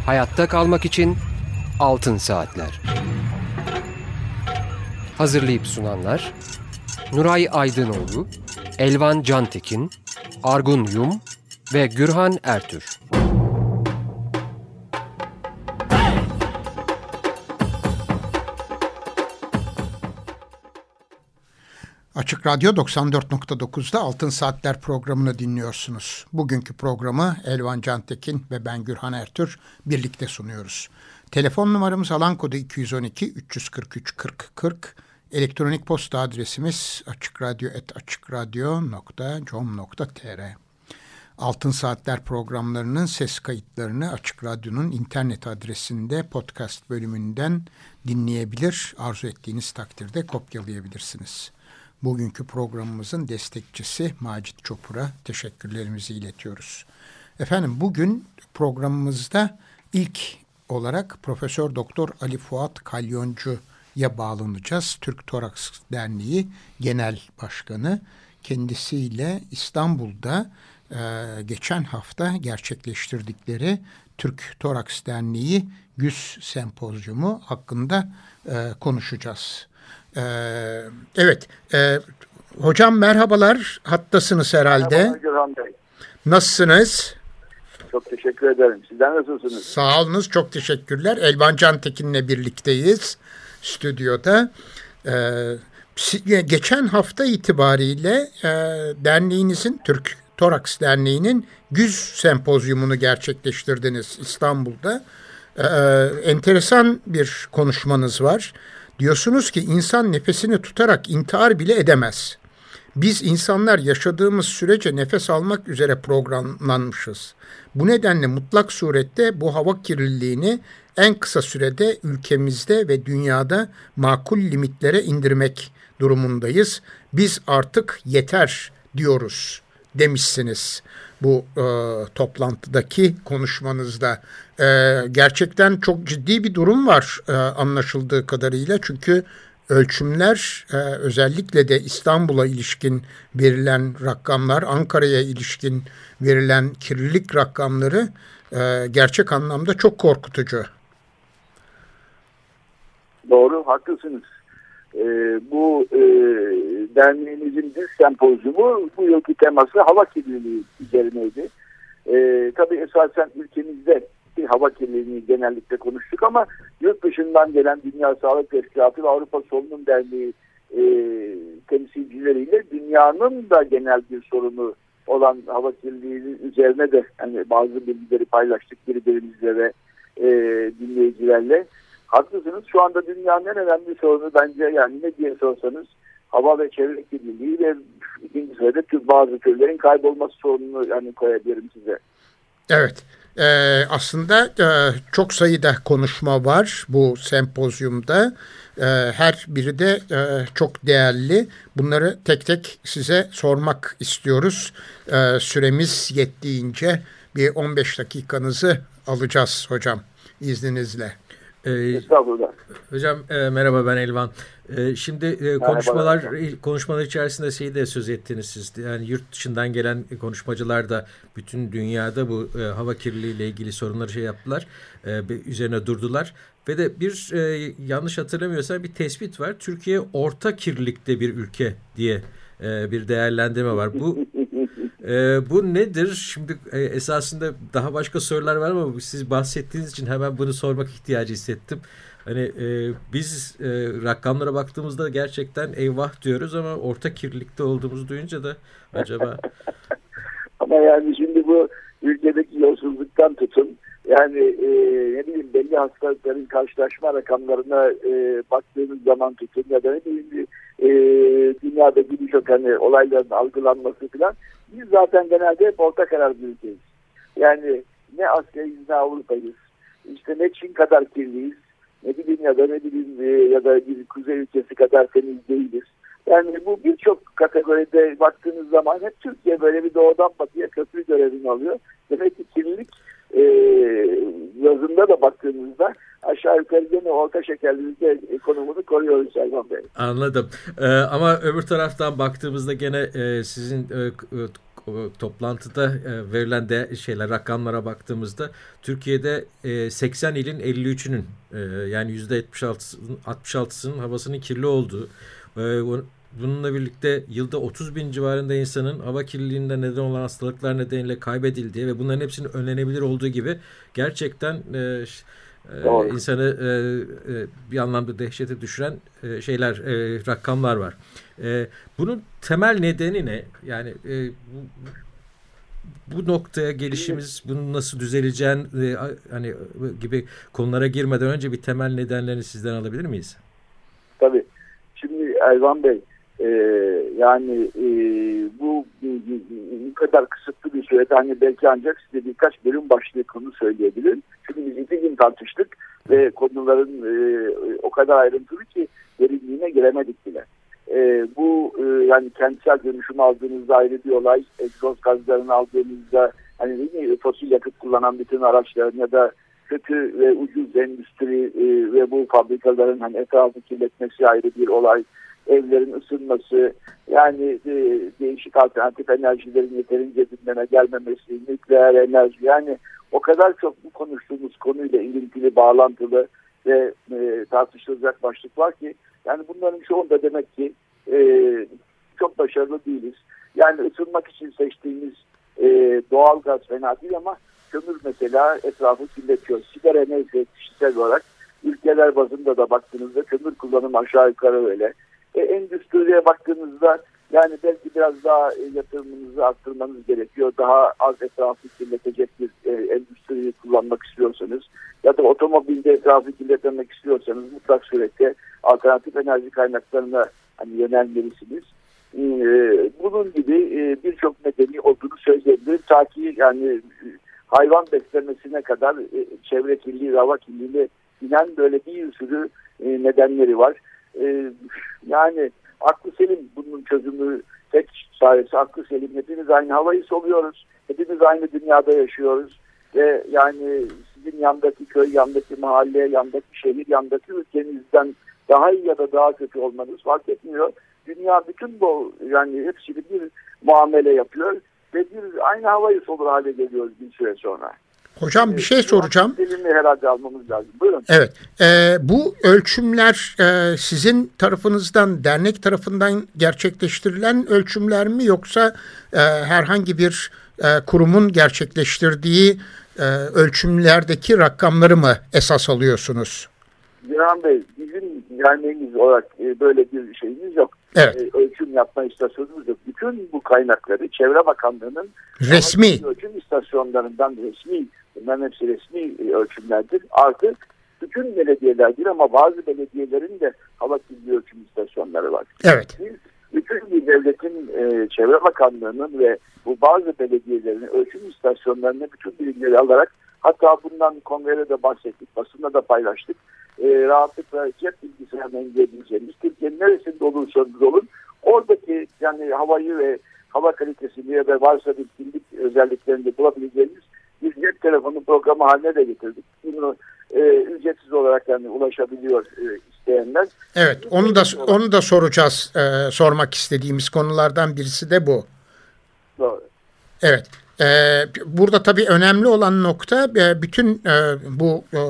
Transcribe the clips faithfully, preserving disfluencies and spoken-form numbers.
Hayatta kalmak için Altın Saatler. Hazırlayıp sunanlar Nuray Aydınoğlu, Elvan Cantekin, Argun Yum ve Gürhan Ertür. Açık Radyo doksan dört nokta dokuz'da Altın Saatler programını dinliyorsunuz. Bugünkü programı Elvan Cantekin ve ben Gürhan Ertür birlikte sunuyoruz. Telefon numaramız alan kodu iki yüz on iki üç yüz kırk üç kırk kırk. Elektronik posta adresimiz açıkradyo et açıkradyo nokta com nokta tr. Altın Saatler programlarının ses kayıtlarını Açık Radyo'nun internet adresinde podcast bölümünden dinleyebilir, arzu ettiğiniz takdirde kopyalayabilirsiniz. Bugünkü programımızın destekçisi Macit Çopur'a teşekkürlerimizi iletiyoruz. Efendim bugün programımızda ilk olarak Profesör Doktor Ali Fuat Kalyoncu'ya bağlanacağız. Türk Toraks Derneği Genel Başkanı. Kendisiyle İstanbul'da e, geçen hafta gerçekleştirdikleri Türk Toraks Derneği Güz Sempozyumu hakkında e, konuşacağız. Ee, evet, e, hocam merhabalar, hattasınız herhalde. Merhaba Gürhan Bey. Nasılsınız? Çok teşekkür ederim. Sizler nasılsınız? Sağ olunuz, çok teşekkürler. Elvan Cantekin'le birlikteyiz stüdyoda. Ee, geçen hafta itibariyle e, derneğinizin, Türk Toraks Derneği'nin Güz Sempozyumunu gerçekleştirdiniz İstanbul'da. Ee, enteresan bir konuşmanız var. Diyorsunuz ki insan nefesini tutarak intihar bile edemez. Biz insanlar yaşadığımız sürece nefes almak üzere programlanmışız. Bu nedenle mutlak surette bu hava kirliliğini en kısa sürede ülkemizde ve dünyada makul limitlere indirmek durumundayız. Biz artık yeter diyoruz demişsiniz bu e, toplantıdaki konuşmanızda. E, gerçekten çok ciddi bir durum var e, anlaşıldığı kadarıyla. Çünkü ölçümler e, özellikle de İstanbul'a ilişkin verilen rakamlar, Ankara'ya ilişkin verilen kirlilik rakamları e, gerçek anlamda çok korkutucu. Doğru, haklısınız. Ee, bu e, derneğimizin bir sempozyumu bu yılki teması hava kirliliği üzerineydi. Ee, tabii esasen ülkemizde bir hava kirliliğini genellikle konuştuk ama yurt dışından gelen Dünya Sağlık Teşkilatı ve Avrupa Solunum Derneği e, temsilcileriyle dünyanın da genel bir sorunu olan hava kirliliği üzerine de yani bazı bilgileri paylaştık birbirimizle ve e, dinleyicilerle. Haklısınız. Şu anda dünyanın en önemli sorunu bence yani ne diye sorsanız hava ve çevre kirliliği ve ikinci sırada bazı türlerin kaybolması sorununu yani koyabilirim size. Evet. Ee, aslında e, çok sayıda konuşma var bu sempozyumda. Ee, her biri de e, çok değerli. Bunları tek tek size sormak istiyoruz. Ee, süremiz yettiğince bir on beş dakikanızı alacağız hocam izninizle. Ee, hocam e, merhaba ben Elvan. E, şimdi e, konuşmalar konuşmalar içerisinde şeyi de söz ettiniz siz. Yani yurt dışından gelen konuşmacılar da bütün dünyada bu e, hava kirliliği ile ilgili sorunları şey yaptılar. E, üzerine durdular. Ve de bir e, yanlış hatırlamıyorsam bir tespit var. Türkiye orta kirlilikte bir ülke diye e, bir değerlendirme var. Bu Ee, bu nedir? Şimdi e, esasında daha başka sorular var ama siz bahsettiğiniz için hemen bunu sormak ihtiyacı hissettim. Hani e, biz e, rakamlara baktığımızda gerçekten eyvah diyoruz ama orta kirlilikte olduğumuzu duyunca da acaba... Ama yani şimdi bu ülkedeki yolsuzluktan tutun yani e, ne bileyim belli hastalıkların karşılaşma rakamlarına e, baktığınız zaman tutun ya da ne bileyim e, dünyadaki birçok hani olayların algılanması falan biz zaten genelde hep orta karar bir ülkeyiz. Yani ne Asya'yız ne Avrupa'yız. İşte ne Çin kadar kirliyiz. Ne bileyim ya da ne bileyim e, ya da bir kuzey ülkesi kadar temiz değiliz. Yani bu birçok kategoride baktığınız zaman hep Türkiye böyle bir doğudan batıya köprü görevini alıyor. Demek ki kirlilik e, yazında da baktığınızda aşağı yukarı gene orta şekerli ülke ekonomini koruyoruz Elvan Bey. Anladım. Ee, ama öbür taraftan baktığımızda gene e, sizin e, o toplantıda e, verilen de şeyler rakamlara baktığımızda Türkiye'de e, seksen ilin elli üçünün e, yani yüzde altmış altısının havasının kirli olduğu, e, bununla birlikte yılda otuz bin civarında insanın hava kirliliğinde neden olan hastalıklar nedeniyle kaybedildiği ve bunların hepsinin önlenebilir olduğu gibi gerçekten e, e, insanı e, e, bir anlamda dehşete düşüren e, şeyler, e, rakamlar var. E, bunun temel nedeni ne? Yani e, bu, bu noktaya gelişimiz, bunun nasıl düzeleceğin e, hani gibi konulara girmeden önce bir temel nedenlerini sizden alabilir miyiz? Tabii. Şimdi Elvan Bey, e, yani e, bu bu kadar kısıtlı bir sürede hani belki ancak size birkaç bölüm başlığı konu söyleyebilirim. Çünkü biz iki gün tartıştık ve konuların e, o kadar ayrıntılı ki derinliğine giremedik bile. E, bu e, yani kentsel dönüşüm aldığınızda ayrı bir olay, egzoz gazlarını aldığınızda hani değil mi, fosil yakıt kullanan bütün araçların ya da kötü ve ucuz endüstri e, ve bu fabrikaların hani etrafı kirletmesi ayrı bir olay. Evlerin ısınması, yani e, değişik alternatif enerjilerin yeterince gündeme gelmemesi, nükleer enerji, yani o kadar çok bu konuştuğumuz konuyla ilintili, bağlantılı ve e, tartışılacak başlık var ki yani bunların çoğunda demek ki e, çok başarılı değiliz. Yani ısınmak için seçtiğimiz e, doğal gaz fena değil ama kömür mesela etrafı kirletiyor. Sigara neyse kişisel olarak ülkeler bazında da baktığınızda kömür kullanımı aşağı yukarı öyle. E, endüstriye baktığınızda yani belki biraz daha e, yatırımınızı arttırmanız gerekiyor. Daha az etrafı kirletecek bir e, endüstriyi kullanmak istiyorsanız ya da otomobilde etrafı kirletmek istiyorsanız mutlak surette alternatif enerji kaynaklarına hani yönelmelisiniz. E, bunun gibi e, birçok nedeni olduğunu söyleyebilirim. Ta ki yani hayvan beslemesine kadar e, çevre kirliliği, hava kirliliğine inen böyle bir sürü e, nedenleri var. E, yani aklı selim bunun çözümü, tek çaresi aklı selim. Hepimiz aynı havayı soluyoruz. Hepimiz aynı dünyada yaşıyoruz. Ve yani sizin yandaki köy, yandaki mahalle, yandaki şehir, yandaki ülkenizden daha iyi ya da daha kötü olmanız fark etmiyor. Dünya bütün bu yani hepsini bir muamele yapıyor ve bir aynı havayı solur hale geliyoruz bir süre sonra. Hocam bir şey soracağım. Dilimi herhalde almamız lazım. Buyurun. Evet. E, bu ölçümler e, sizin tarafınızdan, dernek tarafından gerçekleştirilen ölçümler mi yoksa e, herhangi bir e, kurumun gerçekleştirdiği e, ölçümlerdeki rakamları mı esas alıyorsunuz? Cihan Bey, bizim derneğimiz olarak e, böyle bir şeyimiz yok. Evet. E, ölçüm yapma istasyonumuz yok. Bütün bu kaynakları Çevre Bakanlığı'nın resmi ölçüm istasyonlarından resmi, bunların hepsi resmi ölçümlerdir. Artı bütün belediyeler değil ama bazı belediyelerin de hava kirliliği ölçüm istasyonları var. Evet. Biz bütün bir devletin e, Çevre Bakanlığı'nın ve bu bazı belediyelerin ölçüm istasyonlarına bütün bilgileri alarak, hatta bundan kongrede de bahsettik, basında da paylaştık. E, rahatlıkla cep bilgisayarına indirebileceğimiz, Türkiye'nin neresinde olursanız olun oradaki yani havayı ve hava kalitesini ya da varsa bir kimlik özelliklerini de bulabileceğimiz bir cep telefonu programı haline de getirdik. Bunu e, ücretsiz olarak yani ulaşabiliyor e, isteyenler. Evet, onu da onu da soracağız. E, sormak istediğimiz konulardan birisi de bu. Doğru. Evet. E, burada tabii önemli olan nokta e, bütün e, bu e,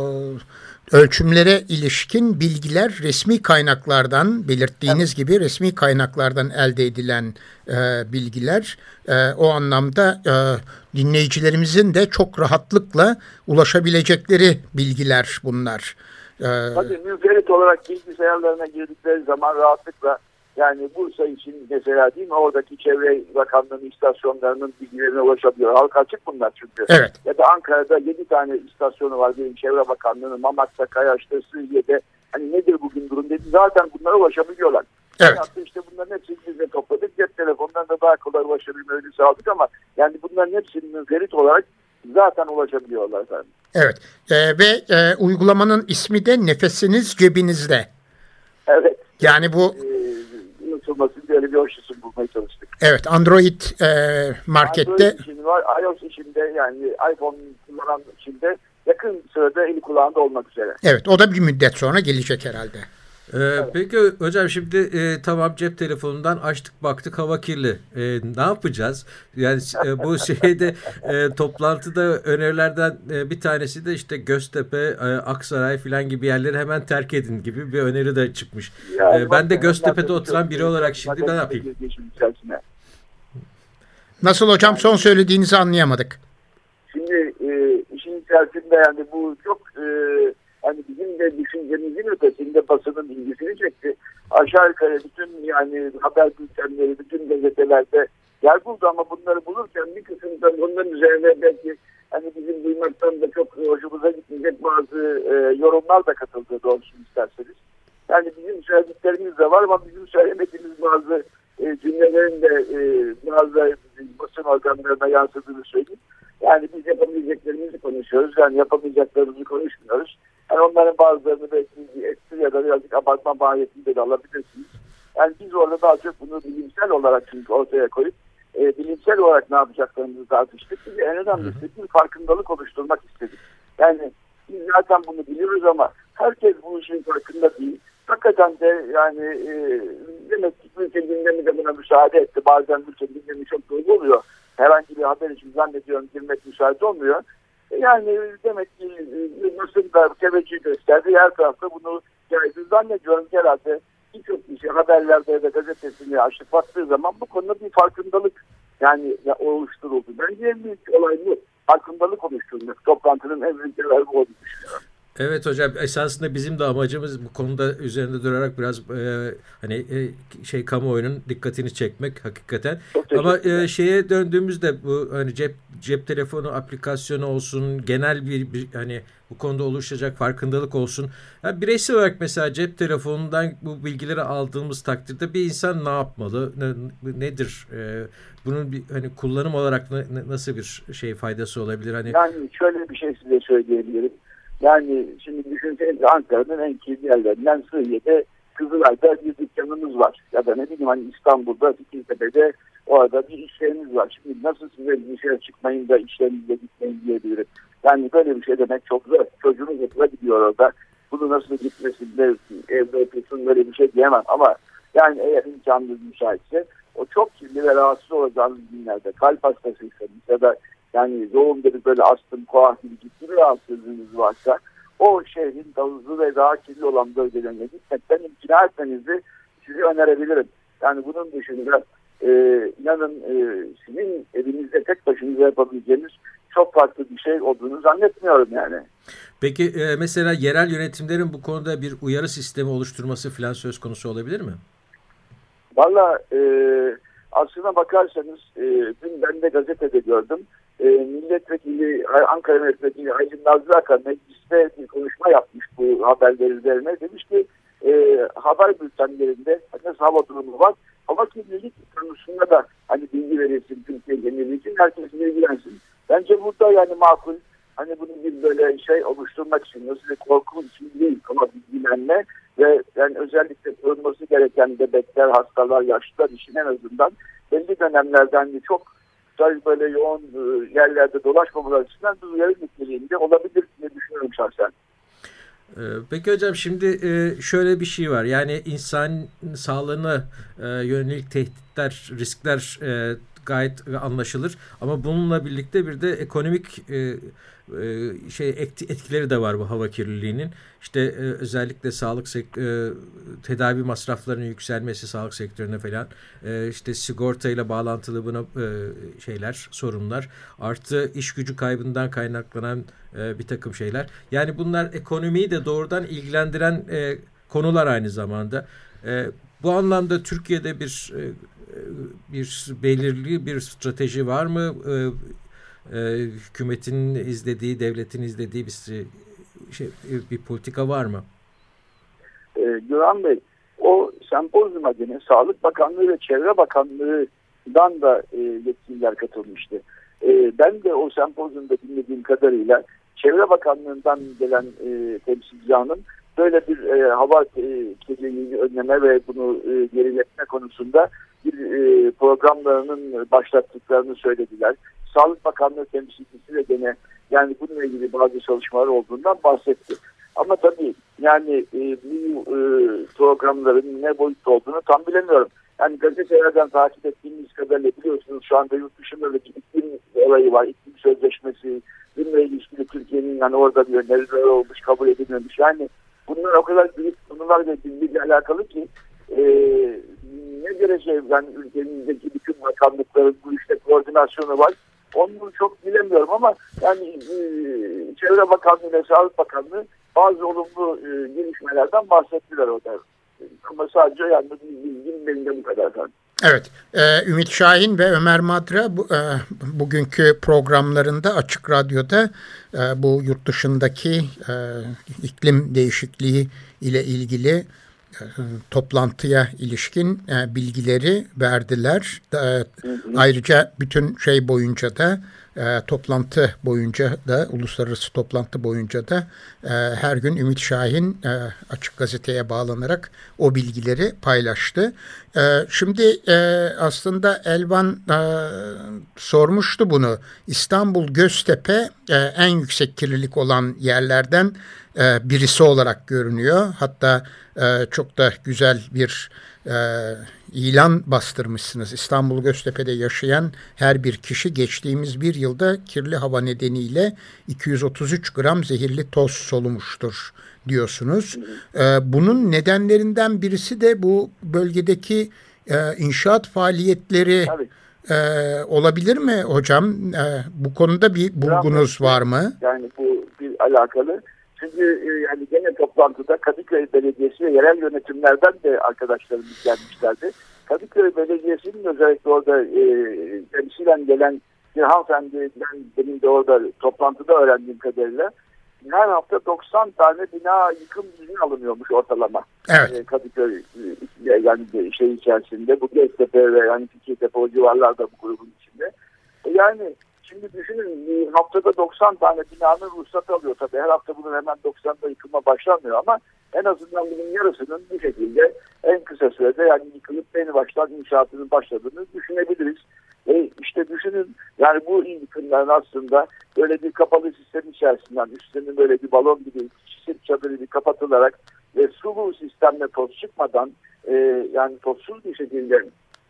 ölçümlere ilişkin bilgiler resmi kaynaklardan, belirttiğiniz evet. gibi resmi kaynaklardan elde edilen e, bilgiler. E, o anlamda e, dinleyicilerimizin de çok rahatlıkla ulaşabilecekleri bilgiler bunlar. E, Tabii münferit olarak bilgisayarlarına girdikleri zaman rahatlıkla, yani Bursa için mesela değil mi, oradaki Çevre Bakanlığı istasyonlarının bilgilerine ulaşabiliyor. Halka açık bunlar çünkü. Evet. Ya da Ankara'da yedi tane istasyonu var benim Çevre Bakanlığı'nın, Mamak'ta, Kayaş'ta, Suriye'de. Hani nedir bugün durum dedi. Zaten bunlara ulaşabiliyorlar. Evet. Hatta işte bunların hepsini biz de topladık. Cep telefonlarında daha kolay ulaşabilmeyi sağladık ama yani bunların hepsinin münferit olarak zaten ulaşabiliyorlar efendim. Evet. Ee, ve e, uygulamanın ismi de Nefesiniz Cebinizde. Evet. Yani bu Ee, unutulmasın diye öyle bir hoş isim bulmaya çalıştık. Evet, Android e, markette. Android için var, iOS içinde, yani iPhone kullanan içinde yakın sırada eli kulağında olmak üzere. Evet, o da bir müddet sonra gelecek herhalde. Ee, evet. Peki hocam şimdi e, tamam cep telefonundan açtık baktık hava kirli. E, ne yapacağız? Yani e, bu şeyde e, toplantıda önerilerden e, bir tanesi de işte Göztepe, e, Aksaray falan gibi yerleri hemen terk edin gibi bir öneri de çıkmış. Yani e, ben de Göztepe'de oturan biri olarak şimdi ne yapayım? Nasıl hocam, son söylediğinizi anlayamadık. Şimdi e, işin içerisinde yani bu çok e, hani bizim de düşüncemizin ötesinde basının ilgisini çekti. Aşağı yukarı bütün yani haber bültenleri, bütün gazetelerde yer buldu ama bunları bulurken bir kısım da bunların üzerine belki hani bizim duymaktan da çok hoşumuza gitmeyecek bazı e, yorumlar da katıldı doğrusunu isterseniz. Yani bizim söylediklerimiz de var ama bizim söylemediğimiz bazı e, cümlelerin de e, bazı basın organlarına yansıdığını söyleyeyim. Yani biz yapabileceklerimizi konuşuyoruz. Yani yapamayacaklarımızı konuşmuyoruz. Yani onların bazılarını belki espri ya da birazcık abartma mahiyetinde de alabilirsiniz. Yani biz orada daha çok bunu bilimsel olarak çünkü ortaya koyup e, bilimsel olarak ne yapacaklarımızı tartıştık. Biz en önemlisi bir farkındalık oluşturmak istedik. Yani biz zaten bunu biliyoruz ama herkes bu işin farkında değil. Hakikaten de yani e, demek ki ülke gündemi de buna müsaade etti. Bazen ülke gündemi çok dolu oluyor. Herhangi bir haber için zannediyorum girmek müsaade olmuyor. Yani demek ki Mısır da teveccüh gösterdi. Her tarafta bunu yaydı. Zannediyorum herhalde birçok kişi haberlerde ya da gazetesini açıp baktığı zaman bu konuda bir farkındalık yani oluşturuldu. Bence en büyük olay bu. Farkındalık oluşturmak. Toplantının en büyük olay bu olduğunu düşünüyorum. Evet hocam, esasında bizim de amacımız bu konuda üzerinde durarak biraz e, hani e, şey kamuoyunun dikkatini çekmek hakikaten. Ama e, şeye döndüğümüzde bu hani cep cep telefonu aplikasyonu olsun, genel bir, bir hani bu konuda oluşacak farkındalık olsun. Yani bireysel olarak mesela cep telefonundan bu bilgileri aldığımız takdirde bir insan ne yapmalı? Ne, nedir? E, bunun bir hani kullanım olarak ne, nasıl bir şey faydası olabilir? Hani yani şöyle bir şey size söyleyebilirim. Yani şimdi düşünsenize Ankara'nın en kirli yerlerinden Sığıye'de Kızılay'da bir dükkanımız var. Ya da ne bileyim hani İstanbul'da Fikirtepe'de orada bir iş yeriniz var. Şimdi nasıl size dışarı çıkmayın da işlerinize gitmeyin diyebilirim. Yani böyle bir şey demek çok zor. Çocuğunuz okula gidiyor orada. Bunu nasıl gitmesin de evde otursun böyle bir şey diyemem. Ama yani eğer imkanınız müsaitse o çok kirli ve rahatsız olacağınız günlerde kalp hastasıysanız ya da yani yoğun bir böyle astım, koah gibi ciddi bir rahatsızlığınız varsa o şehrin hızlı ve daha kirli olan bölgelerine gitmekten imtina etmenizi size önerebilirim. Yani bunun dışında e, inanın e, sizin evinizde tek başınıza yapabileceğiniz çok farklı bir şey olduğunu zannetmiyorum yani. Peki e, mesela yerel yönetimlerin bu konuda bir uyarı sistemi oluşturması falan söz konusu olabilir mi? Valla e, aslına bakarsanız e, dün ben de gazetede gördüm. E, milletvekili, Ankara milletvekili Aydın Nazlı Akan mecliste bir konuşma yapmış bu haberler üzerine. Demiş ki e, haber bültenlerinde nasıl hava durumu var. Hava kirlilik konusunda da hani bilgi verilsin Türkiye geneli için, herkes bilgilensin. Bence burada yani makul hani bunu bir böyle şey oluşturmak için nasıl korku için değil ama bilgilenme ve yani özellikle korunması gereken bebekler, hastalar, yaşlılar için en azından belli dönemlerden de çok böyle yoğun yerlerde dolaşmamalar açısından bir uyarı niteliğinde olabilir diye düşünüyorum şahsen. Peki hocam şimdi şöyle bir şey var. Yani insan sağlığına yönelik tehditler, riskler gayet anlaşılır. Ama bununla birlikte bir de ekonomik şey etkileri de var bu hava kirliliğinin. İşte özellikle sağlık sektörü, tedavi masraflarının yükselmesi sağlık sektörüne falan, işte sigortayla bağlantılı buna şeyler, sorunlar, artı iş gücü kaybından kaynaklanan bir takım şeyler. Yani bunlar ekonomiyi de doğrudan ilgilendiren konular aynı zamanda. Bu anlamda Türkiye'de bir bir belirli bir strateji var mı? Ee, hükümetin izlediği, devletin izlediği bir şey, bir politika var mı? Ee, Güven Bey, o sempozyuma gene Sağlık Bakanlığı ve Çevre Bakanlığı'dan da e, yetkililer katılmıştı. E, ben de o sempozyumda dinlediğim kadarıyla Çevre Bakanlığı'ndan gelen e, temsilci hanım böyle bir e, hava e, kirliliğini önleme ve bunu e, geriletme konusunda bir e, programlarının başlattıklarını söylediler. Sağlık Bakanlığı temsilcisi de gene yani bununla ilgili bazı çalışmalar olduğundan bahsetti. Ama tabii yani e, bu e, programların ne boyutta olduğunu tam bilemiyorum. Yani gazetelerden takip ettiğimiz kadarıyla biliyorsunuz şu anda yurt dışında da iklim olayı var. İklim sözleşmesi, bununla ilişkili Türkiye'nin yani orada bir öneriler olmuş, kabul edilmemiş. Yani bunlar o kadar büyük konular ve bilgiyle alakalı ki e, ne derece yani ülkemizdeki bütün bakanlıkların bu işte koordinasyonu var. Onu çok bilemiyorum ama yani e, Çevre Bakanlığı ve Sağlık Bakanlığı bazı olumlu e, gelişmelerden bahsettiler orada. Ama sadece yani bilgim benim de bu kadar. Evet, e, Ümit Şahin ve Ömer Madra bu, e, bugünkü programlarında Açık Radyo'da e, bu yurt dışındaki e, iklim değişikliği ile ilgili e, toplantıya ilişkin e, bilgileri verdiler. E, hı hı. Ayrıca bütün şey boyunca da E, toplantı boyunca da uluslararası toplantı boyunca da e, her gün Ümit Şahin e, Açık Gazete'ye bağlanarak o bilgileri paylaştı. E, şimdi e, aslında Elvan e, sormuştu bunu. İstanbul Göztepe e, en yüksek kirlilik olan yerlerden e, birisi olarak görünüyor. Hatta e, çok da güzel bir e, ilan bastırmışsınız. İstanbul Göztepe'de yaşayan her bir kişi geçtiğimiz bir yılda kirli hava nedeniyle iki yüz otuz üç gram zehirli toz solumuştur diyorsunuz. Ee, bunun nedenlerinden birisi de bu bölgedeki e, inşaat faaliyetleri e, olabilir mi hocam? E, bu konuda bir bulgunuz var mı? Yani bu bir alakalı. Çünkü yani gene toplantıda Kadıköy Belediyesi ve yerel yönetimlerden de arkadaşlarımız gelmişlerdi. Kadıköy Belediyesi'nin özellikle orada e, temsilen gelen bir hanımefendiden benim de orada toplantıda öğrendiğim kadarıyla her hafta doksan tane bina yıkım izni alınıyormuş ortalama. Evet. E, Kadıköy e, yani şey içerisinde bu Göztepe ve yani Fikirtepe o civarlarda bu grubun içinde. E, yani şimdi düşünün haftada doksan tane binanın ruhsatı alıyor tabii. Her hafta bunun hemen doksanda yıkılma başlanmıyor ama en azından bunun yarısının bir şekilde en kısa sürede yani yıkılıp yeni baştan inşaatının başladığını düşünebiliriz. E işte düşünün yani bu yıkımların aslında böyle bir kapalı sistem içerisinden üstünün böyle bir balon gibi çisil çadırı bir kapatılarak ve sulu sistemle toz çıkmadan e, yani tozsuz bir şekilde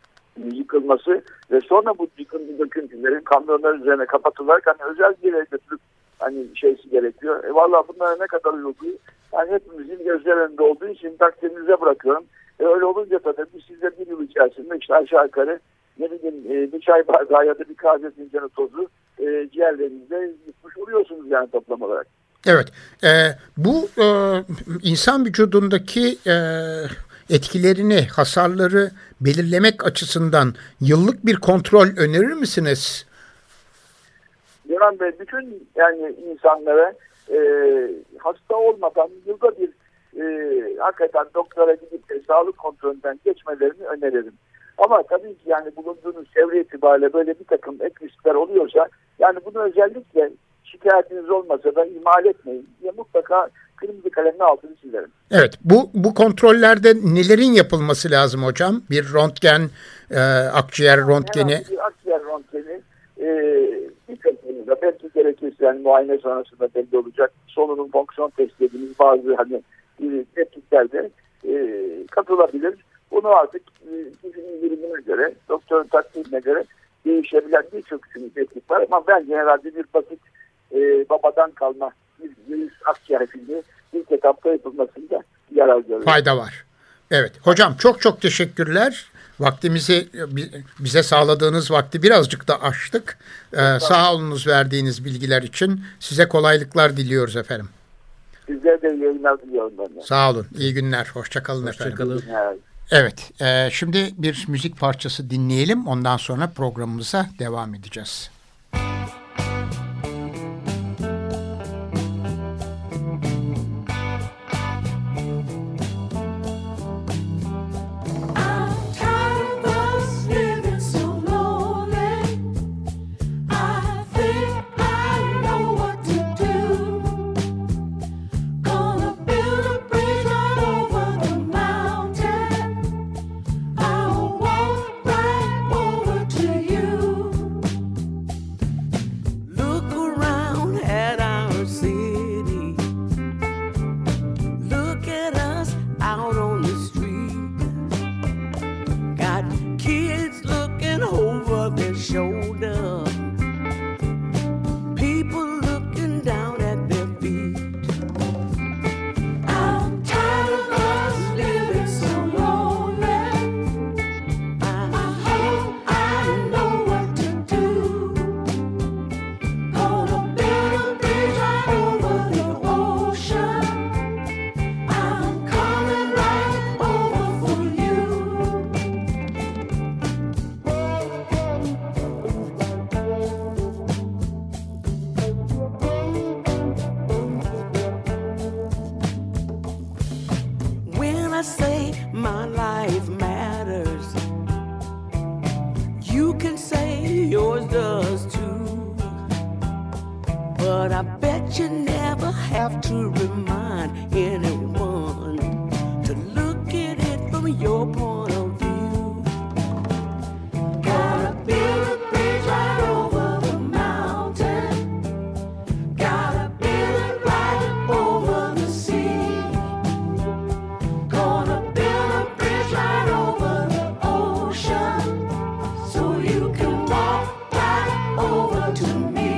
yıkılması ve sonra bu yıkım döküntülerin kamyonlar üzerine kapatılarak hani özel bir yere götürüp hani şeysi gerekiyor. E vallahi bunlara ne kadar uygun yani hepimizin gözler önünde olduğu için takdirinize bırakıyorum. E öyle olunca tabii biz size bir yıl içerisinde işte aşağı yukarı ne bileyim e, bir çay bardağı ya da bir kahve fincanı tozu e, ciğerlerinizde yıkmış oluyorsunuz yani toplam olarak. Evet. E, bu e, insan vücudundaki e, etkilerini, hasarları belirlemek açısından yıllık bir kontrol önerir misiniz? Gören Bey, bütün yani insanlara e, hasta olmadan yılda bir e, hakikaten doktora gidip de sağlık kontrolünden geçmelerini öneririm. Ama tabii ki yani bulunduğunuz çevre itibariyle böyle bir takım ek riskler oluyorsa yani bunu özellikle şikayetiniz olmasa da ihmal etmeyin diye mutlaka kırmızı kalemle altını çizerim. Evet, bu bu kontrollerde nelerin yapılması lazım hocam? Bir röntgen, e, akciğer röntgeni. Yani bir akciğer röntgeni e, bir kısmında belki gerekirse yani muayene sonrasında belli olacak. Solunum fonksiyon test dediğimiz bazı hani e, tepkiklerde e, katılabilir. Bunu artık kişinin durumuna göre, doktorun takdirine göre değişebilen birçok teknik var ama bence herhalde bir basit e, babadan kalma bir virüs akciğer filmi ilk etapta yapılmasında yarar görüyorum. Fayda var. Evet. Hocam çok çok teşekkürler. Vaktimizi bize sağladığınız vakti birazcık da aştık. Ee, sağ olunuz verdiğiniz bilgiler için. Size kolaylıklar diliyoruz efendim. Sizlere de yayınlar diliyorum ben de. Sağ olun. İyi günler. Hoşçakalın efendim. Hoşçakalın. Evet. Evet. E, şimdi bir müzik parçası dinleyelim. Ondan sonra programımıza devam edeceğiz. I say my life matters, you can say yours does too. But I bet you never have to remind anyone to look at it from your point of view. Gotta build a bridge right over the mountain, gotta build it right over the sea, gonna build a bridge right over the ocean so you can walk right over to me.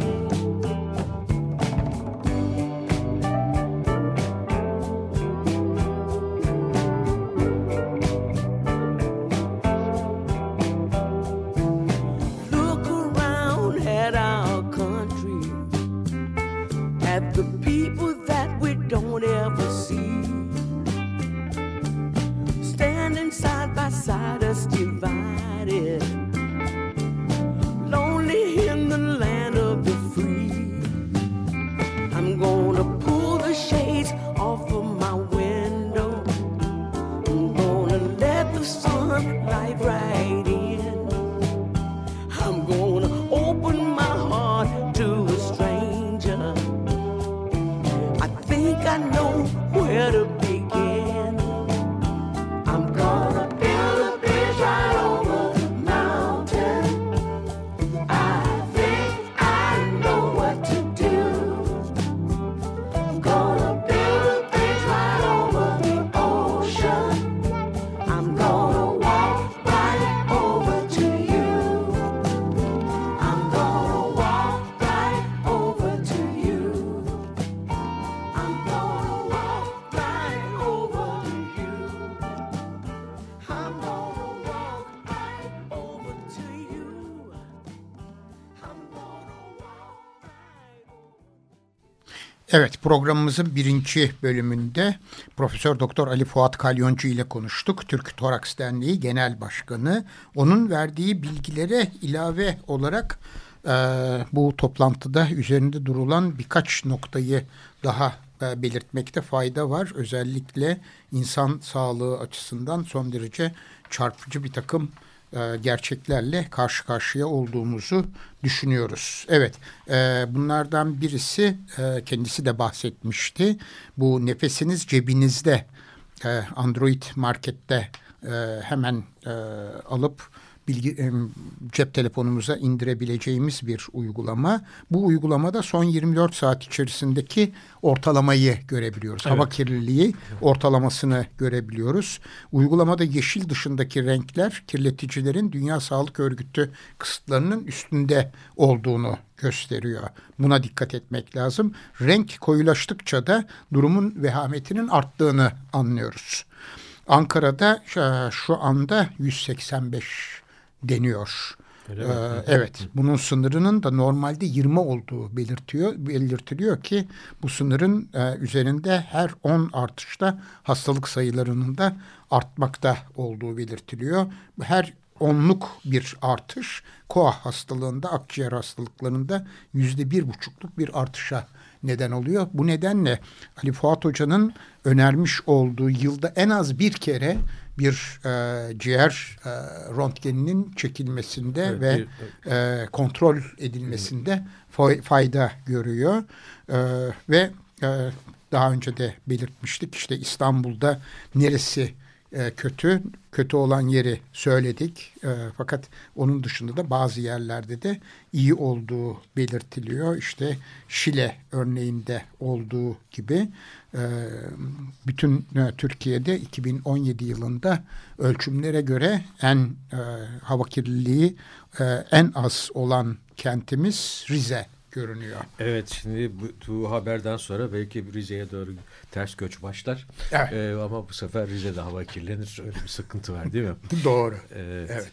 Look around at our country, at the people that we don't ever see, standing side by side us divided, lonely in the land of the free. I'm gonna pull the shades off of my window, I'm gonna let the sun light right in, I'm gonna open my heart to a stranger. I think I know where to begin. I'm gonna build a bridge right over the mountain. I think I know what to do. I'm gonna build a bridge right over the ocean. I'm gonna walk right over to you. I'm gonna walk right over to you. I'm gonna walk right over to you. I'm gonna walk right over to you. I'm gonna walk right over. Evet, programımızın birinci bölümünde Profesör Doktor Ali Fuat Kalyoncu ile konuştuk. Türk Toraks Derneği Genel Başkanı. Onun verdiği bilgilere ilave olarak e, bu toplantıda üzerinde durulan birkaç noktayı daha e, belirtmekte fayda var. Özellikle insan sağlığı açısından son derece çarpıcı bir takım e, gerçeklerle karşı karşıya olduğumuzu düşünüyoruz. Evet, e, bunlardan birisi e, kendisi de bahsetmişti. Bu nefesiniz cebinizde, e, Android markette e, hemen e, alıp bilgi, e, cep telefonumuza indirebileceğimiz bir uygulama. Bu uygulamada son yirmi dört saat içerisindeki ortalamayı görebiliyoruz. Evet. Hava kirliliği ortalamasını görebiliyoruz. Uygulamada yeşil dışındaki renkler kirleticilerin Dünya Sağlık Örgütü kısıtlarının üstünde olduğunu gösteriyor. Buna dikkat etmek lazım. Renk koyulaştıkça da durumun vehametinin arttığını anlıyoruz. Ankara'da şu anda yüz seksen beş deniyor. Öyle Ee, mi? evet, bunun sınırının da normalde yirmi olduğu belirtiyor, belirtiliyor ki bu sınırın e, üzerinde her on artışta hastalık sayılarının da artmakta olduğu belirtiliyor. Her onluk bir artış koa hastalığında, akciğer hastalıklarında yüzde bir buçukluk bir artışa neden oluyor. Bu nedenle Ali Fuat Hoca'nın önermiş olduğu yılda en az bir kere bir e, ciğer e, röntgeninin çekilmesinde Evet, ve bir, e, kontrol edilmesinde fay, fayda görüyor. E, ve e, daha önce de belirtmiştik, işte İstanbul'da neresi e, kötü, kötü olan yeri söyledik. E, fakat onun dışında da bazı yerlerde de iyi olduğu belirtiliyor. İşte Şile örneğinde olduğu gibi e, bütün e, Türkiye'de iki bin on yedi yılında ölçümlere göre en e, hava kirliliği e, en az olan kentimiz Rize görünüyor. Evet, şimdi bu, bu haberden sonra belki Rize'ye doğru ters göç başlar. Evet. Ee, ama bu sefer Rize'de hava kirlenir. Öyle bir sıkıntı var değil mi? Doğru. Evet. Evet.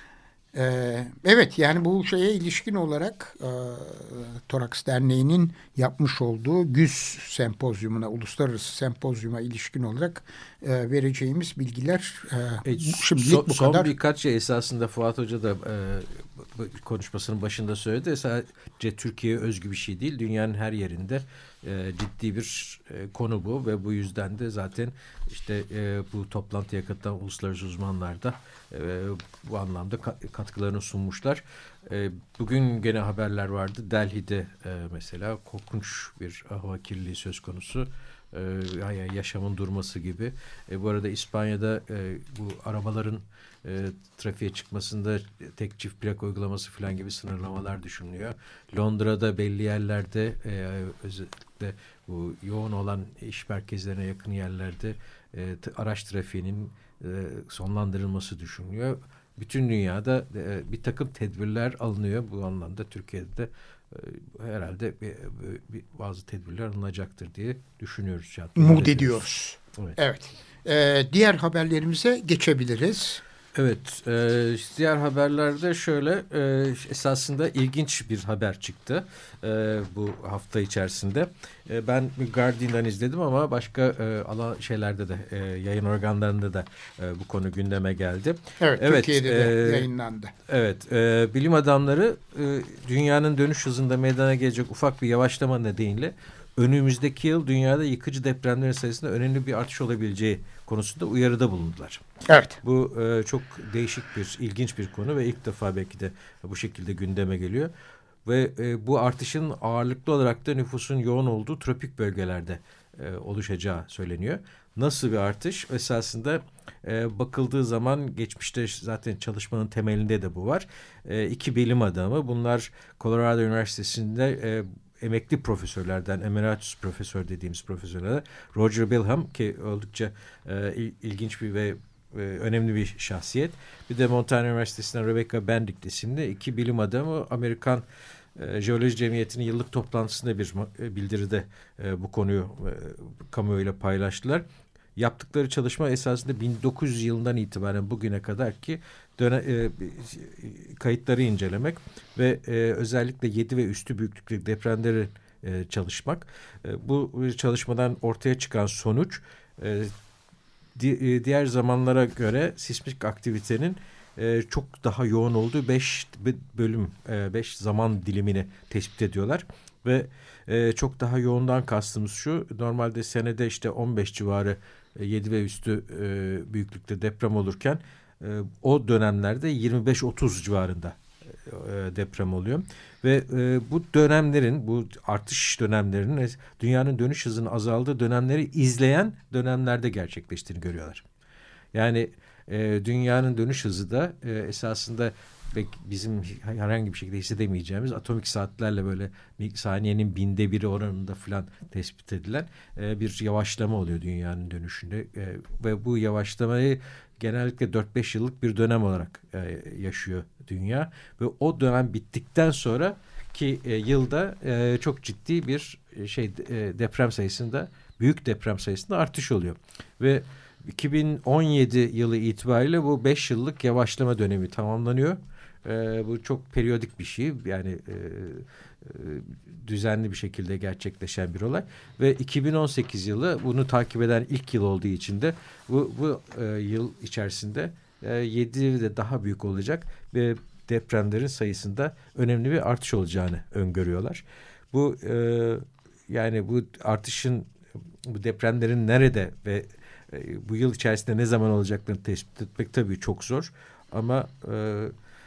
Ee, evet, yani bu şeye ilişkin olarak e, Toraks Derneği'nin yapmış olduğu Güz sempozyumuna, uluslararası sempozyuma ilişkin olarak e, vereceğimiz bilgiler e, E, şimdilik son, bu son kadar. birkaç şey esasında Fuat Hoca da e, konuşmasının başında söyledi. Sadece Türkiye'ye özgü bir şey değil. Dünyanın her yerinde e, ciddi bir e, konu bu ve bu yüzden de zaten işte e, bu toplantıya katılan uluslararası uzmanlar da e, bu anlamda katkılarını sunmuşlar. E, bugün gene haberler vardı. Delhi'de e, mesela korkunç bir hava kirliliği söz konusu. E, yaşamın durması gibi. E, bu arada İspanya'da e, bu arabaların e, trafiğe çıkmasında tek çift plak uygulaması falan gibi sınırlamalar düşünülüyor. Londra'da belli yerlerde e, özellikle bu yoğun olan iş merkezlerine yakın yerlerde e, araç trafiğinin e, sonlandırılması düşünülüyor. Bütün dünyada e, bir takım tedbirler alınıyor. Bu anlamda Türkiye'de de e, herhalde bir, bir, bazı tedbirler alınacaktır diye düşünüyoruz. Umut ediyoruz. Evet. Evet. Ee, diğer haberlerimize geçebiliriz. Evet, e, diğer haberlerde şöyle e, esasında ilginç bir haber çıktı e, bu hafta içerisinde. E, ben Guardian'dan izledim ama başka e, alan şeylerde de e, yayın organlarında da e, bu konu gündeme geldi. Evet, evet Türkiye'de e, de yayınlandı. Evet, e, bilim adamları e, dünyanın dönüş hızında meydana gelecek ufak bir yavaşlama nedeniyle önümüzdeki yıl dünyada yıkıcı depremlerin sayısında önemli bir artış olabileceği konusunda uyarıda bulundular. Evet. Bu e, çok değişik bir, ilginç bir konu ve ilk defa belki de bu şekilde gündeme geliyor. Ve e, bu artışın ağırlıklı olarak da nüfusun yoğun olduğu tropik bölgelerde e, oluşacağı söyleniyor. Nasıl bir artış? Esasında e, bakıldığı zaman geçmişte zaten çalışmanın temelinde de bu var. E, iki bilim adamı, bunlar Colorado Üniversitesi'nde e, emekli profesörlerden, emeritus profesör dediğimiz profesörler, Roger Bilham ki oldukça e, ilginç bir ve e, önemli bir şahsiyet. Bir de Montana Üniversitesi'nden Rebecca Bendict isimli iki bilim adamı Amerikan e, Jeoloji Cemiyeti'nin yıllık toplantısında bir e, bildiride e, bu konuyu e, kamuoyuyla paylaştılar. Yaptıkları çalışma esasında bin dokuz yüz yılından itibaren bugüne kadar ki döne, e, kayıtları incelemek ve e, özellikle yedi ve üstü büyüklükteki depremleri e, çalışmak. E, bu çalışmadan ortaya çıkan sonuç e, di, e, diğer zamanlara göre sismik aktivitenin e, çok daha yoğun olduğu beş bölüm, e, beş zaman dilimini tespit ediyorlar ve e, çok daha yoğundan kastımız şu: normalde senede işte on beş civarı yedi ve üstü e, büyüklükte deprem olurken e, o dönemlerde yirmi beş otuz civarında e, deprem oluyor. Ve e, bu dönemlerin, bu artış dönemlerinin dünyanın dönüş hızının azaldığı dönemleri izleyen dönemlerde gerçekleştiğini görüyorlar. Yani e, dünyanın dönüş hızı da e, esasında bizim herhangi bir şekilde hissedemeyeceğimiz atomik saatlerle böyle saniyenin binde biri oranında falan tespit edilen e, bir yavaşlama oluyor dünyanın dönüşünde. E, ve bu yavaşlamayı genellikle dört beş yıllık bir dönem olarak e, yaşıyor dünya. Ve o dönem bittikten sonra ki e, yılda e, çok ciddi bir şey e, deprem sayısında, büyük deprem sayısında artış oluyor. Ve iki bin on yedi yılı itibariyle bu beş yıllık yavaşlama dönemi tamamlanıyor. Ee, bu çok periyodik bir şey, yani e, e, düzenli bir şekilde gerçekleşen bir olay ve iki bin on sekiz yılı bunu takip eden ilk yıl olduğu için de bu, bu e, yıl içerisinde e, yedi de daha büyük olacak ve depremlerin sayısında önemli bir artış olacağını öngörüyorlar. Bu e, yani bu artışın, bu depremlerin nerede ve e, bu yıl içerisinde ne zaman olacaklarını tespit etmek tabii çok zor ama e,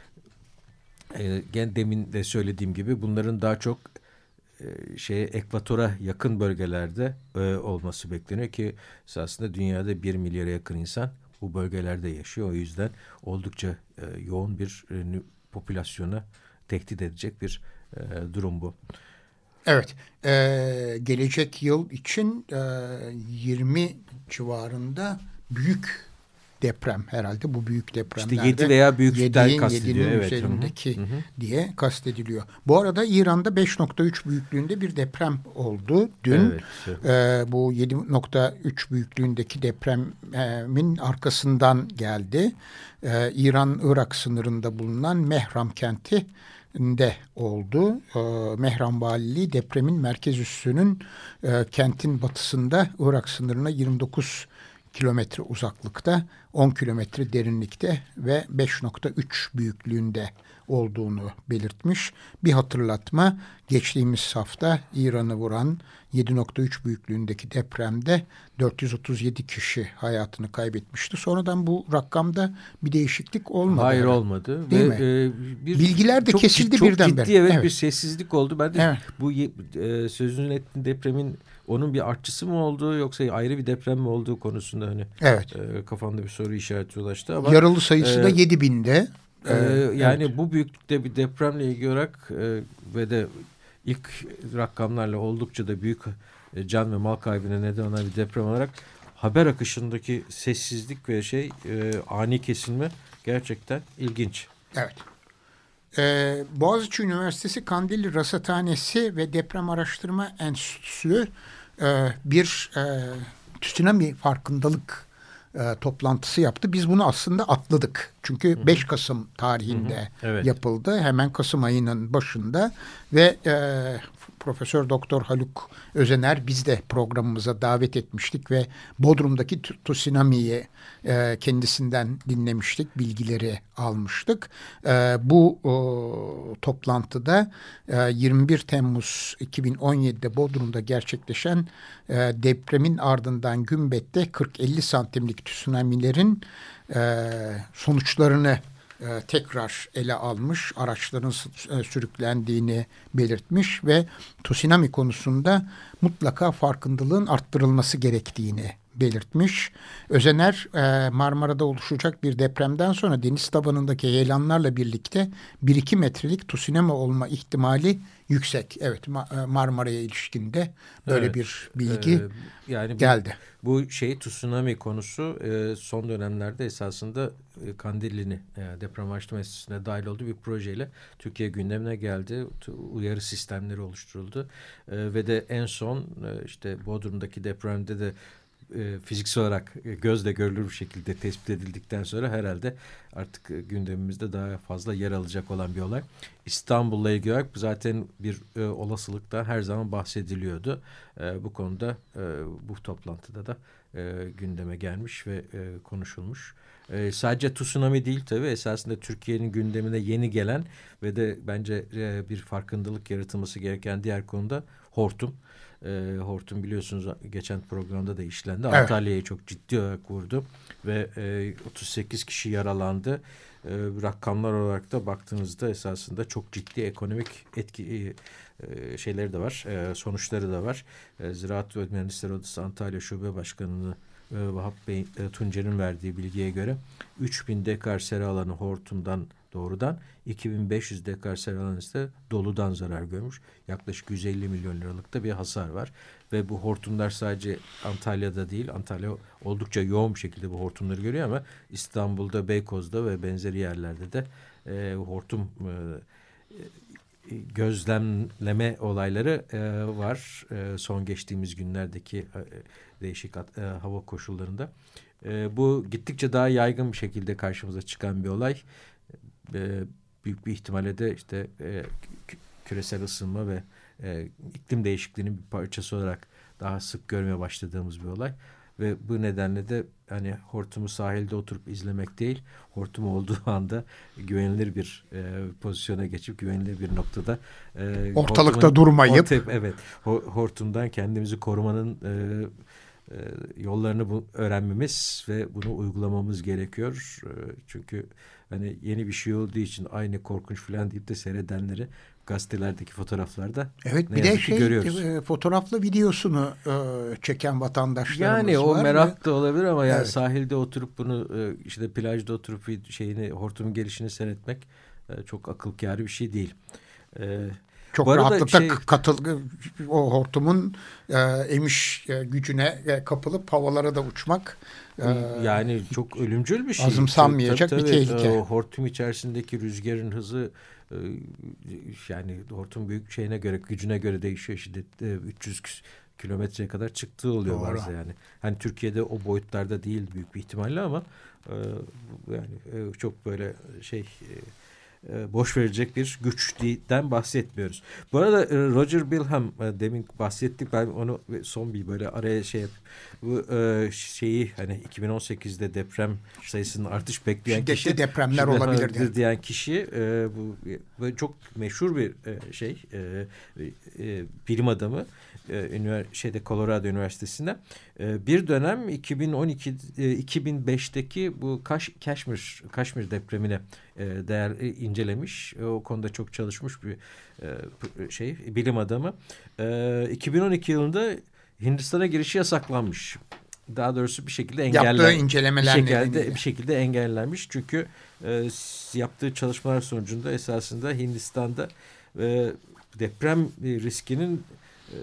E, demin de söylediğim gibi bunların daha çok e, şeye ekvatora yakın bölgelerde e, olması bekleniyor ki aslında dünyada bir milyara yakın insan bu bölgelerde yaşıyor. O yüzden oldukça e, yoğun bir e, popülasyona tehdit edecek bir e, durum bu. Evet, e, gelecek yıl için e, yirmi civarında büyük deprem, herhalde bu büyük depremlerde İşte yedi veya büyükten kastediliyor. yedinin evet. üzerindeki hı hı. diye kastediliyor. Bu arada İran'da beş nokta üç büyüklüğünde bir deprem oldu dün. Evet, evet. E, bu yedi nokta üç büyüklüğündeki depremin arkasından geldi. E, İran-Irak sınırında bulunan Mehram kenti de oldu. E, Mehram Valiliği depremin merkez üssünün e, kentin batısında Irak sınırına yirmi dokuz kilometre uzaklıkta, on kilometre derinlikte ve beş nokta üç büyüklüğünde olduğunu belirtmiş. Bir hatırlatma, geçtiğimiz hafta İran'ı vuran yedi nokta üç büyüklüğündeki depremde dört yüz otuz yedi kişi hayatını kaybetmişti. Sonradan bu rakamda bir değişiklik olmadı. Hayır olmadı. Değil Ve, mi? E, bir, Bilgiler de çok, kesildi çok birdenbire. Çok ciddi evet, evet bir sessizlik oldu. Ben de evet. bu e, sözünün ettiğin depremin onun bir artçısı mı olduğu yoksa ayrı bir deprem mi olduğu konusunda hani evet. e, kafamda bir soru işareti ulaştı. Ama yaralı sayısı e, da yedi binde. Ee, yani evet. bu büyüklükte bir depremle ilgili olarak e, ve de ilk rakamlarla oldukça da büyük e, can ve mal kaybına neden olan bir deprem olarak haber akışındaki sessizlik ve şey e, ani kesilme gerçekten ilginç. Evet. Ee, Boğaziçi Üniversitesi Kandilli Rasathanesi ve Deprem Araştırma Enstitüsü e, bir e, tsunami farkındalık e, toplantısı yaptı. Biz bunu aslında atladık. Çünkü Hı-hı. beş Kasım tarihinde Hı-hı. Evet. yapıldı. Hemen Kasım ayının başında ve e, Profesör Doktor Haluk Özener biz de programımıza davet etmiştik ve Bodrum'daki tsunami'yi e, kendisinden dinlemiştik, bilgileri almıştık. E, bu o, toplantıda e, yirmi bir Temmuz iki bin on yedi'de Bodrum'da gerçekleşen e, depremin ardından Gümbet'te kırk elli santimlik tsunami'lerin e, sonuçlarını Ee, tekrar ele almış, araçların e, sürüklendiğini belirtmiş ve tsunami konusunda mutlaka farkındalığın arttırılması gerektiğini belirtmiş. Özener e, Marmara'da oluşacak bir depremden sonra deniz tabanındaki heyelanlarla birlikte bir iki metrelik tsunami olma ihtimali yüksek. Evet, Marmara'ya ilişkinde böyle evet, bir bilgi e, yani geldi. Bu, bu şey tsunami konusu e, son dönemlerde esasında e, Kandilli'ni e, Deprem Araştırma Enstitüsü'ne dahil olduğu bir projeyle Türkiye gündemine geldi. Uyarı sistemleri oluşturuldu. E, ve de en son e, işte Bodrum'daki depremde de E, fiziksel olarak e, gözle görülür bir şekilde tespit edildikten sonra herhalde artık e, gündemimizde daha fazla yer alacak olan bir olay. İstanbul'la ilgili olarak zaten bir e, olasılıkta her zaman bahsediliyordu. E, bu konuda e, bu toplantıda da e, gündeme gelmiş ve e, konuşulmuş. E, sadece tsunami değil tabii, esasında Türkiye'nin gündemine yeni gelen ve de bence e, bir farkındalık yaratılması gereken diğer konuda hortum. E, hortum biliyorsunuz geçen programda da işlendi. Evet. Antalya'yı çok ciddi olarak vurdu ve e, otuz sekiz kişi yaralandı. E, rakamlar olarak da baktığınızda esasında çok ciddi ekonomik etki e, şeyleri de var, e, sonuçları da var. E, Ziraat ve Mühendisleri Odası Antalya Şube Başkanı'nı e, Vahap Bey e, Tuncer'in verdiği bilgiye göre üç bin dekar sera alanı hortumdan doğrudan, iki bin beş yüz dekar sera alanı ise doludan zarar görmüş. Yaklaşık yüz elli milyon liralık da bir hasar var. Ve bu hortumlar sadece Antalya'da değil, Antalya oldukça yoğun bir şekilde bu hortumları görüyor ama İstanbul'da, Beykoz'da ve benzeri yerlerde de e, hortum e, gözlemleme olayları e, var. E, son geçtiğimiz günlerdeki e, değişik e, hava koşullarında. E, bu gittikçe daha yaygın bir şekilde karşımıza çıkan bir olay. E, büyük bir ihtimalle de işte e, küresel ısınma ve e, iklim değişikliğinin bir parçası olarak daha sık görmeye başladığımız bir olay. Ve bu nedenle de hani hortumu sahilde oturup izlemek değil, hortum olduğu anda güvenilir bir e, pozisyona geçip güvenilir bir noktada e, ortalıkta durmayıp orta, evet hortumdan kendimizi korumanın e, e, yollarını bu, öğrenmemiz ve bunu uygulamamız gerekiyor. E, çünkü hani yeni bir şey olduğu için aynı korkunç falan deyip de seyredenleri gazetelerdeki fotoğraflarda evet bir de şey görüyoruz. Fotoğraflı videosunu e, çeken vatandaşlarımız yani var. Yani o merak ve... da olabilir ama yani evet. Sahilde oturup bunu e, işte plajda oturup şeyini hortumun gelişini seyretmek e, çok akıl kârı bir şey değil. E, Çok rahatlıkla şey... katıl o hortumun e, emiş e, gücüne e, kapılıp havalara da uçmak e, yani çok ölümcül bir şey. Azımsanmayacak tabii, bir tabii, tehlike. O hortum içerisindeki rüzgarın hızı e, yani hortum büyük şeyine göre, gücüne göre değişiyor. İşte e, üç yüz kilometreye kadar çıktığı oluyor Doğru. bazı yani. Hani Türkiye'de o boyutlarda değil büyük bir ihtimalle ama e, yani e, çok böyle şey e, e, boş verecek bir güçten bahsetmiyoruz. Bu arada e, Roger Bilham e, demin bahsettik, ben onu son bir böyle araya şey yapayım. Bu e, şeyi hani iki bin on sekizde deprem sayısının artış bekleyen şiddetli kişi, depremler olabilir diye. diyen kişi e, bu böyle çok meşhur bir e, şey e, e, bilim adamı e, şeyde Colorado Üniversitesi'nde e, bir dönem iki bin on iki e, iki bin beşteki bu Kaş, Kaşmir Kaşmir depremine e, değer e, incelemiş. E, o konuda çok çalışmış bir e, şey bilim adamı. E, iki bin on iki yılında Hindistan'a girişi yasaklanmış. Daha doğrusu bir şekilde engellenmiş. Yaptığı incelemeler bir şekilde, nedeniyle. bir şekilde engellenmiş. Çünkü e, yaptığı çalışmalar sonucunda esasında Hindistan'da e, deprem riskinin e,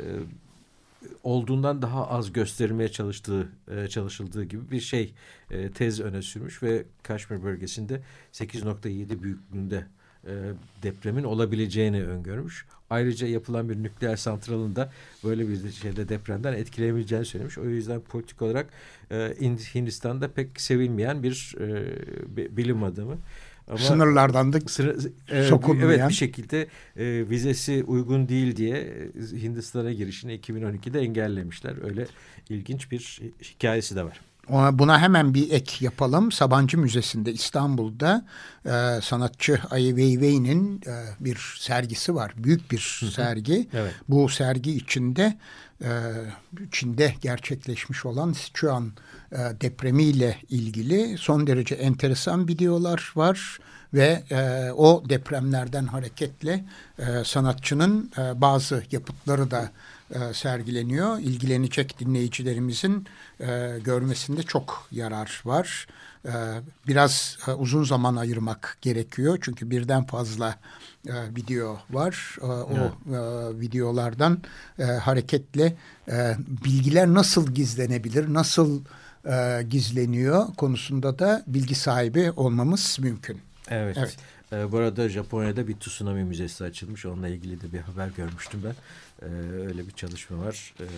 olduğundan daha az gösterilmeye çalıştığı e, çalışıldığı gibi bir şey e, tez öne sürmüş ve Kaşmir bölgesinde sekiz nokta yedi büyüklüğünde e, depremin olabileceğini öngörmüş. Ayrıca yapılan bir nükleer santralın da böyle bir şeyde depremden etkileyebileceğini söylemiş. O yüzden politik olarak e, Hindistan'da pek sevilmeyen bir e, bilim adamı. Ama sınırlardan da sınır, e, sokulmayan. Evet, bir şekilde e, vizesi uygun değil diye Hindistan'a girişini iki bin on ikide engellemişler. Öyle ilginç bir hikayesi de var. Buna hemen bir ek yapalım. Sabancı Müzesi'nde İstanbul'da e, sanatçı Ai Weiwei'nin e, bir sergisi var. Büyük bir sergi. Evet. Bu sergi içinde e, Çin'de gerçekleşmiş olan Sichuan e, depremiyle ilgili son derece enteresan videolar var. Ve e, o depremlerden hareketle e, sanatçının e, bazı yapıtları da e, sergileniyor. İlgilenecek dinleyicilerimizin e, görmesinde çok yarar var. E, biraz e, uzun zaman ayırmak gerekiyor. Çünkü birden fazla e, video var. E, o evet. e, videolardan e, hareketle e, bilgiler nasıl gizlenebilir, nasıl e, gizleniyor konusunda da bilgi sahibi olmamız mümkün. Evet. evet. Ee, bu arada Japonya'da bir tsunami müzesi açılmış. Onunla ilgili de bir haber görmüştüm ben. Ee, öyle bir çalışma var. Ee,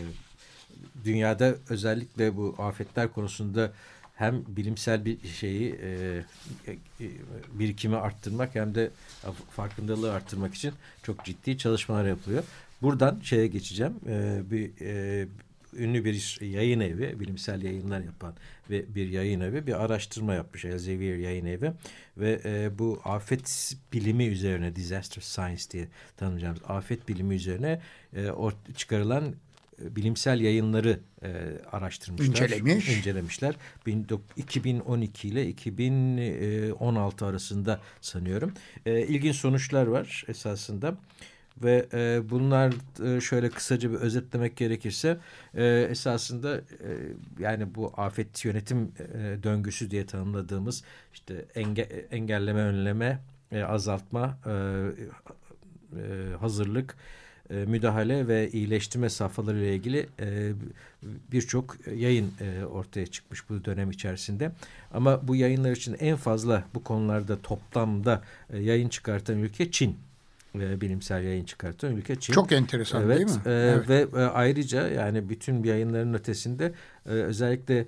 dünyada özellikle bu afetler konusunda hem bilimsel bir şeyi e, e, birikimi arttırmak hem de farkındalığı arttırmak için çok ciddi çalışmalar yapılıyor. Buradan şeye geçeceğim. Ee, bir e, ünlü bir yayın evi, bilimsel yayınlar yapan ve bir yayın evi bir araştırma yapmış. Elsevier Yayın Evi ve e, bu afet bilimi üzerine, disaster science diye tanımlayacağımız afet bilimi üzerine e, çıkarılan e, bilimsel yayınları e, araştırmışlar. İncelemiş. İncelemişler. iki bin on iki ile iki bin on altı arasında sanıyorum. E, ilginç sonuçlar var esasında. Ve e, bunlar e, şöyle kısaca bir özetlemek gerekirse e, esasında e, yani bu afet yönetim e, döngüsü diye tanımladığımız işte enge, engelleme, önleme, e, azaltma, e, e, hazırlık, e, müdahale ve iyileştirme safhaları ile ilgili e, birçok yayın e, ortaya çıkmış bu dönem içerisinde. Ama bu yayınlar için en fazla bu konularda toplamda e, yayın çıkartan ülke Çin. Ve bilimsel yayın çıkartan ülke Çin. Çok enteresan evet, değil mi? E, evet. Ve e, ayrıca yani bütün yayınların ötesinde e, özellikle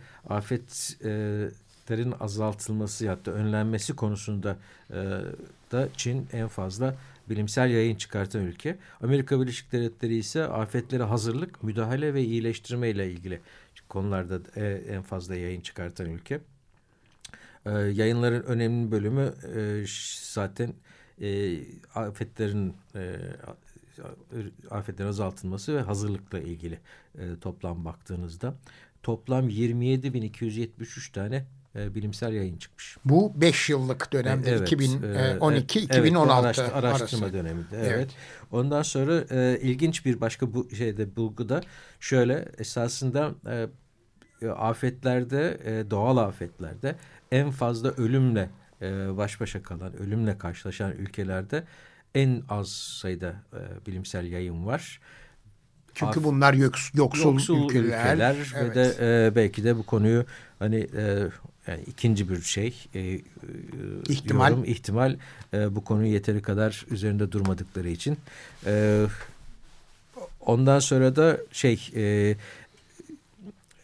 afetlerin azaltılması ya da önlenmesi konusunda e, da Çin en fazla bilimsel yayın çıkartan ülke. Amerika Birleşik Devletleri ise afetlere hazırlık, müdahale ve iyileştirme ile ilgili konularda e, en fazla yayın çıkartan ülke. E, yayınların önemli bölümü e, zaten E, afetlerin e, afetlerin azaltılması ve hazırlıkla ilgili e, toplam baktığınızda toplam yirmi yedi bin iki yüz yetmiş üç tane e, bilimsel yayın çıkmış. Bu beş yıllık dönemde evet, iki bin on iki iki bin on altı evet, araştır, araştırma arası. Döneminde. Evet. evet. Ondan sonra e, ilginç bir başka bu şeyde bulguda şöyle esasında e, afetlerde e, doğal afetlerde en fazla ölümle baş başa kalan, ölümle karşılaşan ülkelerde en az sayıda e, bilimsel yayın var. Çünkü Af bunlar yoks, yoksul, yoksul ülkeler, ülkeler evet. ve de e, belki de bu konuyu hani e, yani ikinci bir şey e, ihtimal diyorum, ihtimal e, bu konuyu yeteri kadar üzerinde durmadıkları için. E, ondan sonra da şey e,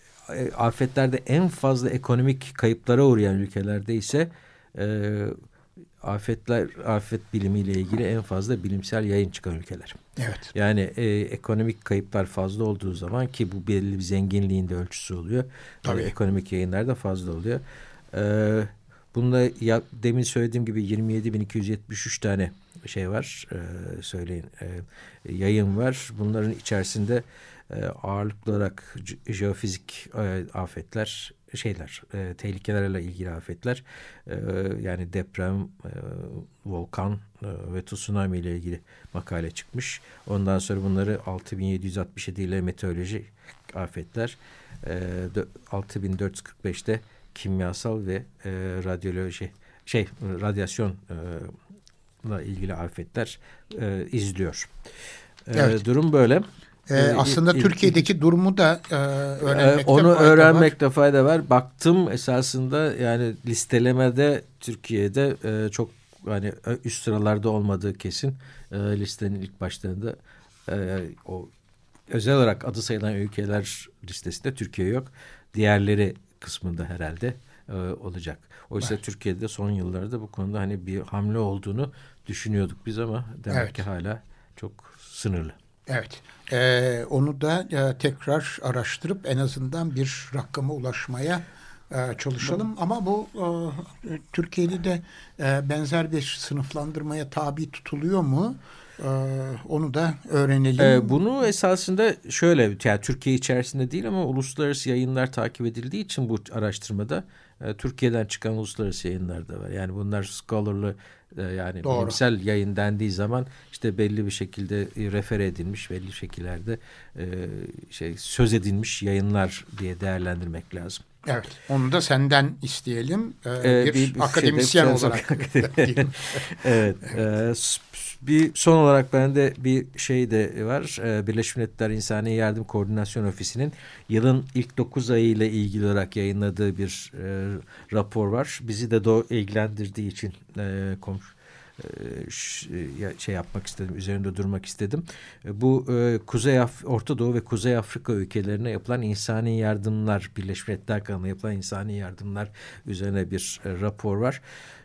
afetlerde en fazla ekonomik kayıplara uğrayan ülkelerde ise Ee, afetler, afet bilimiyle ilgili en fazla bilimsel yayın çıkan ülkeler. Evet. Yani e, ekonomik kayıplar fazla olduğu zaman, ki bu belli bir zenginliğin de ölçüsü oluyor. Tabii. E, ekonomik yayınlar da fazla oluyor. E, bunda ya, demin söylediğim gibi yirmi yedi bin iki yüz yetmiş üç tane şey var. E, söyleyin. E, yayın var. Bunların içerisinde e, ağırlıklı olarak jeofizik e, afetler, şeyler, e, tehlikelerle ilgili afetler, e, yani deprem, e, volkan e, ve tsunami ile ilgili makale çıkmış. Ondan sonra bunları altı bin yedi yüz altmış yedi ile meteoroloji afetler, e, altı bin dört yüz kırk beşte kimyasal ve e, radyoloji, şey, radyasyon ile ilgili afetler e, izliyor. E, evet. Durum böyle. Ee, aslında e, Türkiye'deki e, durumu da e, öğrenmekte onu fayda öğrenmekte var. fayda var. Baktım esasında yani listelemede Türkiye'de e, çok hani üst sıralarda olmadığı kesin. E, listenin ilk başlarında e, o özel olarak adı sayılan ülkeler listesinde Türkiye yok. Diğerleri kısmında herhalde e, olacak. Oysa evet. Türkiye'de son yıllarda bu konuda hani bir hamle olduğunu düşünüyorduk biz, ama demek evet. ki hala çok sınırlı. Evet. Ee, onu da e, tekrar araştırıp en azından bir rakama ulaşmaya e, çalışalım. Bu, Ama bu e, Türkiye'de de e, benzer bir sınıflandırmaya tabi tutuluyor mu? E, onu da öğrenelim. E, bunu esasında şöyle, yani Türkiye içerisinde değil ama uluslararası yayınlar takip edildiği için bu araştırmada e, Türkiye'den çıkan uluslararası yayınlar da var. Yani bunlar scholarly, yani Doğru. bilimsel yayın dendiği zaman işte belli bir şekilde refer edilmiş, belli şekillerde e, şey söz edilmiş yayınlar diye değerlendirmek lazım. Evet, onu da senden isteyelim. Ee, bir, bir akademisyen şeyde, olarak. Evet. E, bir son olarak bende bir şey de var. E, Birleşmiş Milletler İnsani Yardım Koordinasyon Ofisi'nin yılın ilk dokuz ayı ile ilgili olarak yayınladığı bir e, rapor var. Bizi de do- ilgilendirdiği için e, komşu şey yapmak istedim, üzerinde durmak istedim. Bu Kuzey Af- Orta Doğu ve Kuzey Afrika ülkelerine yapılan insani yardımlar, Birleşmiş Milletler kanalına yapılan insani yardımlar üzerine bir rapor var.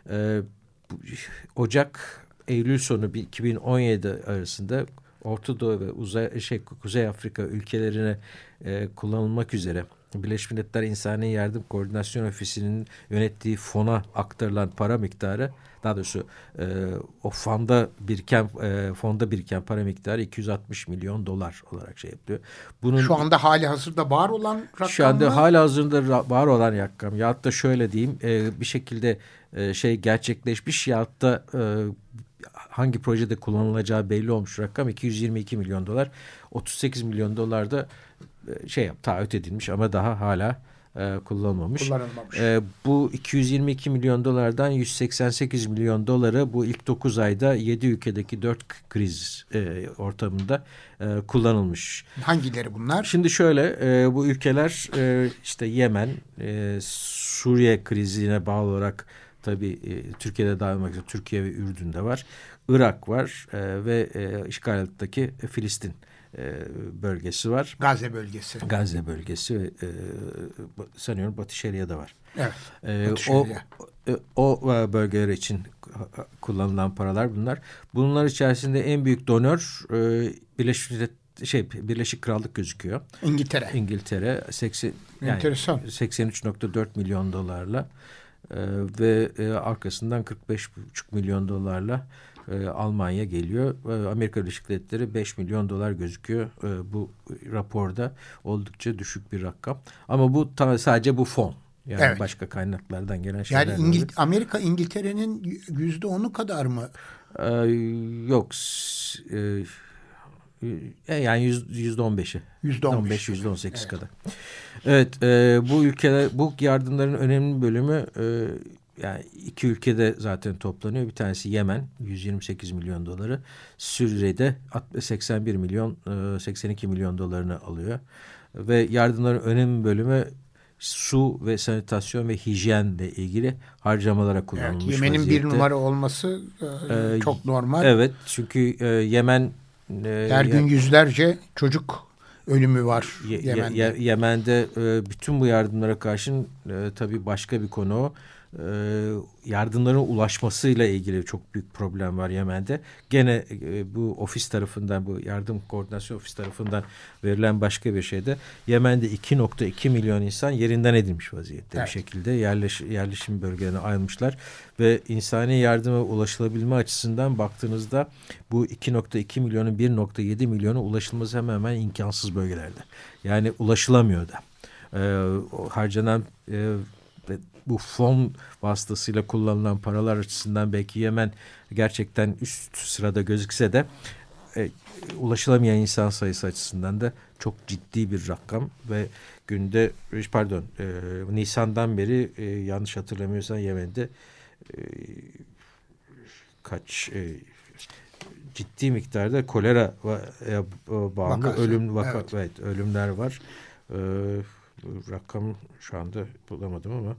Ocak Eylül sonu iki bin on yedi arasında Orta Doğu ve uzay, şey, Kuzey Afrika ülkelerine kullanılmak üzere Birleşmiş Milletler İnsani Yardım Koordinasyon Ofisi'nin yönettiği fona aktarılan para miktarı, daha doğrusu e, o fonda biriken e, fonda biriken para miktarı iki yüz altmış milyon dolar olarak şey yapıyor. Bunun şu anda hali hazırda var olan rakam Şu anda mı? hali hazırda var olan rakam. Ya da şöyle diyeyim, e, bir şekilde e, şey gerçekleşmiş ya da e, hangi projede kullanılacağı belli olmuş rakam iki yüz yirmi iki milyon dolar. otuz sekiz milyon dolar da e, şey yap, taahhüt edilmiş ama daha hala E, kullanılmamış. Kullanılmamış. E, bu iki yüz yirmi iki milyon dolardan yüz seksen sekiz milyon doları bu ilk dokuz ayda yedi ülkedeki dört kriz e, ortamında e, kullanılmış. Hangileri bunlar? Şimdi şöyle, e, bu ülkeler e, işte Yemen, e, Suriye krizine bağlı olarak tabii e, Türkiye'de dahil olmak üzere Türkiye ve Ürdün'de var. Irak var e, ve e, işgal altındaki Filistin bölgesi var. Gazze bölgesi. Gazze bölgesi ve e, sanıyorum Batı Şeria'da var. Evet. E, o, o bölgeler için kullanılan paralar bunlar. Bunlar içerisinde en büyük donör e, Birleşik şey Birleşik Krallık gözüküyor. İngiltere. İngiltere seksen yani seksen üç nokta dört milyon dolarla e, ve e, arkasından kırk beş buçuk milyon dolarla E, Almanya geliyor. E, Amerika Birleşik Devletleri beş milyon dolar gözüküyor. E, bu raporda oldukça düşük bir rakam. Ama bu tam sadece bu fon. Yani evet. Başka kaynaklardan gelen şeyler. Yani İngil Amerika İngiltere'nin yüzde onu kadar mı? E, yok. E, yani yüzde on beşi. Yüzde on beş, yüzde on sekiz kadar. Evet. E, bu ülkeler, bu yardımların önemli bölümü e, yani iki ülkede zaten toplanıyor. Bir tanesi Yemen yüz yirmi sekiz milyon doları. Suriye'de seksen bir milyon seksen iki milyon dolarını alıyor. Ve yardımların önemli bölümü su ve sanitasyon ve hijyenle ilgili harcamalara kullanılmış. Evet, Yemen'in vaziyette. bir numara olması e, çok normal. Evet, çünkü e, Yemen e, her gün yüzlerce çocuk ölümü var Ye, Yemen'de. Ye, Yemen'de e, bütün bu yardımlara karşın e, tabii başka bir konu o. yardımların ulaşmasıyla ilgili çok büyük problem var Yemen'de. Gene bu ofis tarafından, bu yardım koordinasyon ofis tarafından verilen başka bir şeyde Yemen'de iki nokta iki milyon insan yerinden edilmiş vaziyette, evet, bir şekilde yerleş, yerleşim bölgelerine ayrılmışlar ve insani yardıma ulaşılabilme açısından baktığınızda bu iki nokta iki milyonun bir nokta yedi milyona ulaşılması hemen hemen imkansız bölgelerde. Yani ulaşılamıyor da. Ee, harcanan e, bu fon vasıtasıyla kullanılan paralar açısından belki Yemen gerçekten üst sırada gözükse de e, ulaşılamayan insan sayısı açısından da çok ciddi bir rakam ve günde pardon e, Nisan'dan beri e, yanlış hatırlamıyorsam Yemen'de e, kaç e, ciddi miktarda kolera e, bağımlı Vakası. ölüm vaka, evet. Evet, ölümler var. E, rakam şu anda bulamadım ama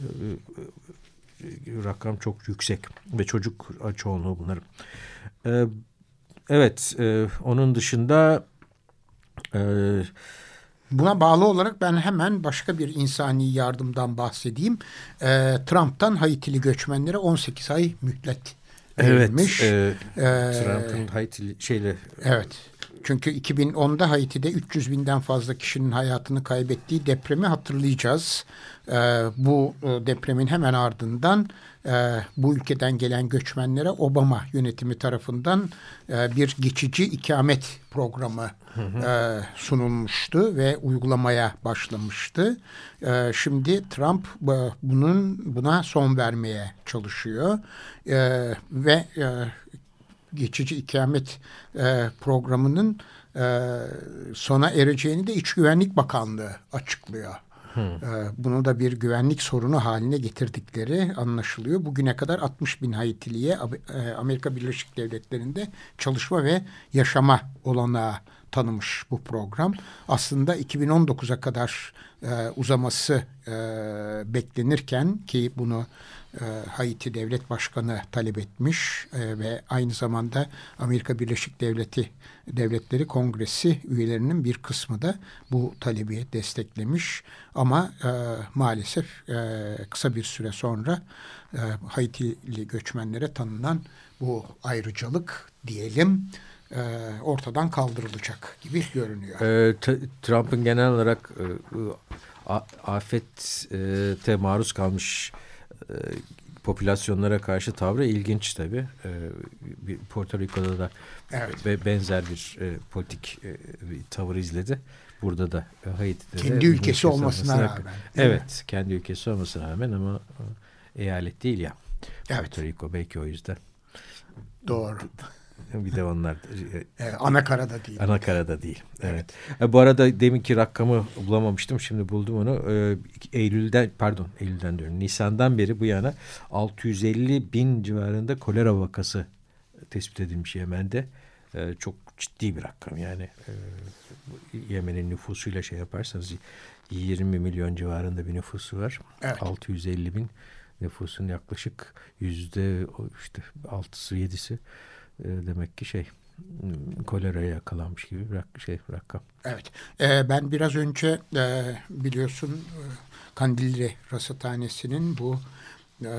rakam çok yüksek ve çocuk çoğunluğu bunların. Ee, evet, e, onun dışında e, buna bağlı olarak ben hemen başka bir insani yardımdan bahsedeyim. E, Trump'tan Haitili göçmenlere on sekiz ay mühlet verilmiş. Evet, e, e, Trump'ın Haitili şeyle. Evet. Çünkü iki bin onda Haiti'de üç yüz binden fazla kişinin hayatını kaybettiği depremi hatırlayacağız. Ee, bu depremin hemen ardından e, bu ülkeden gelen göçmenlere Obama yönetimi tarafından e, bir geçici ikamet programı hı hı. E, sunulmuştu ve uygulamaya başlamıştı. E, şimdi Trump bunun buna son vermeye çalışıyor e, ve e, geçici ikamet e, programının e, sona ereceğini de İç Güvenlik Bakanlığı açıklıyor. Hmm. E, bunu da bir güvenlik sorunu haline getirdikleri anlaşılıyor. Bugüne kadar altmış bin Haitiliye e, Amerika Birleşik Devletleri'nde çalışma ve yaşama olanağı tanımış bu program. Aslında iki bin on dokuza kadar e, uzaması e, beklenirken ki bunu e, Haiti Devlet Başkanı talep etmiş e, ve aynı zamanda Amerika Birleşik Devleti Devletleri Kongresi üyelerinin bir kısmı da bu talebi desteklemiş. Ama e, maalesef e, kısa bir süre sonra e, Haitili göçmenlere tanınan bu ayrıcalık diyelim E, ortadan kaldırılacak gibi görünüyor. E, Trump'ın genel olarak e, afete maruz kalmış e, popülasyonlara karşı tavrı ilginç tabii. E, Porto Rico'da da evet. ve benzer bir e, politik e, bir tavır izledi. Burada da e, Haiti'de kendi de ülkesi olmasına rağmen. rağmen evet, mi? Kendi ülkesi olmasına rağmen ama e, eyalet değil ya. Evet. Porto Rico belki o yüzden. Doğru. Bir de onlar evet, anakarada değil. Anakarada değil. Evet. evet. Bu arada deminki rakamı bulamamıştım. Şimdi buldum onu. Eylül'den pardon Eylül'den diyorum. Nisan'dan beri bu yana altı yüz elli bin civarında kolera vakası tespit edilmiş Yemen'de. Çok ciddi bir rakam. Yani Yemen'in nüfusuyla şey yaparsanız yirmi milyon civarında bir nüfusu var. Evet. altı yüz elli bin nüfusun yaklaşık yüzde işte altısı yedisi demek ki şey koleraya yakalanmış gibi bir şey rakam. Evet. Ee, ben biraz önce e, biliyorsun e, Kandilli Rasathanesi'nin bu e,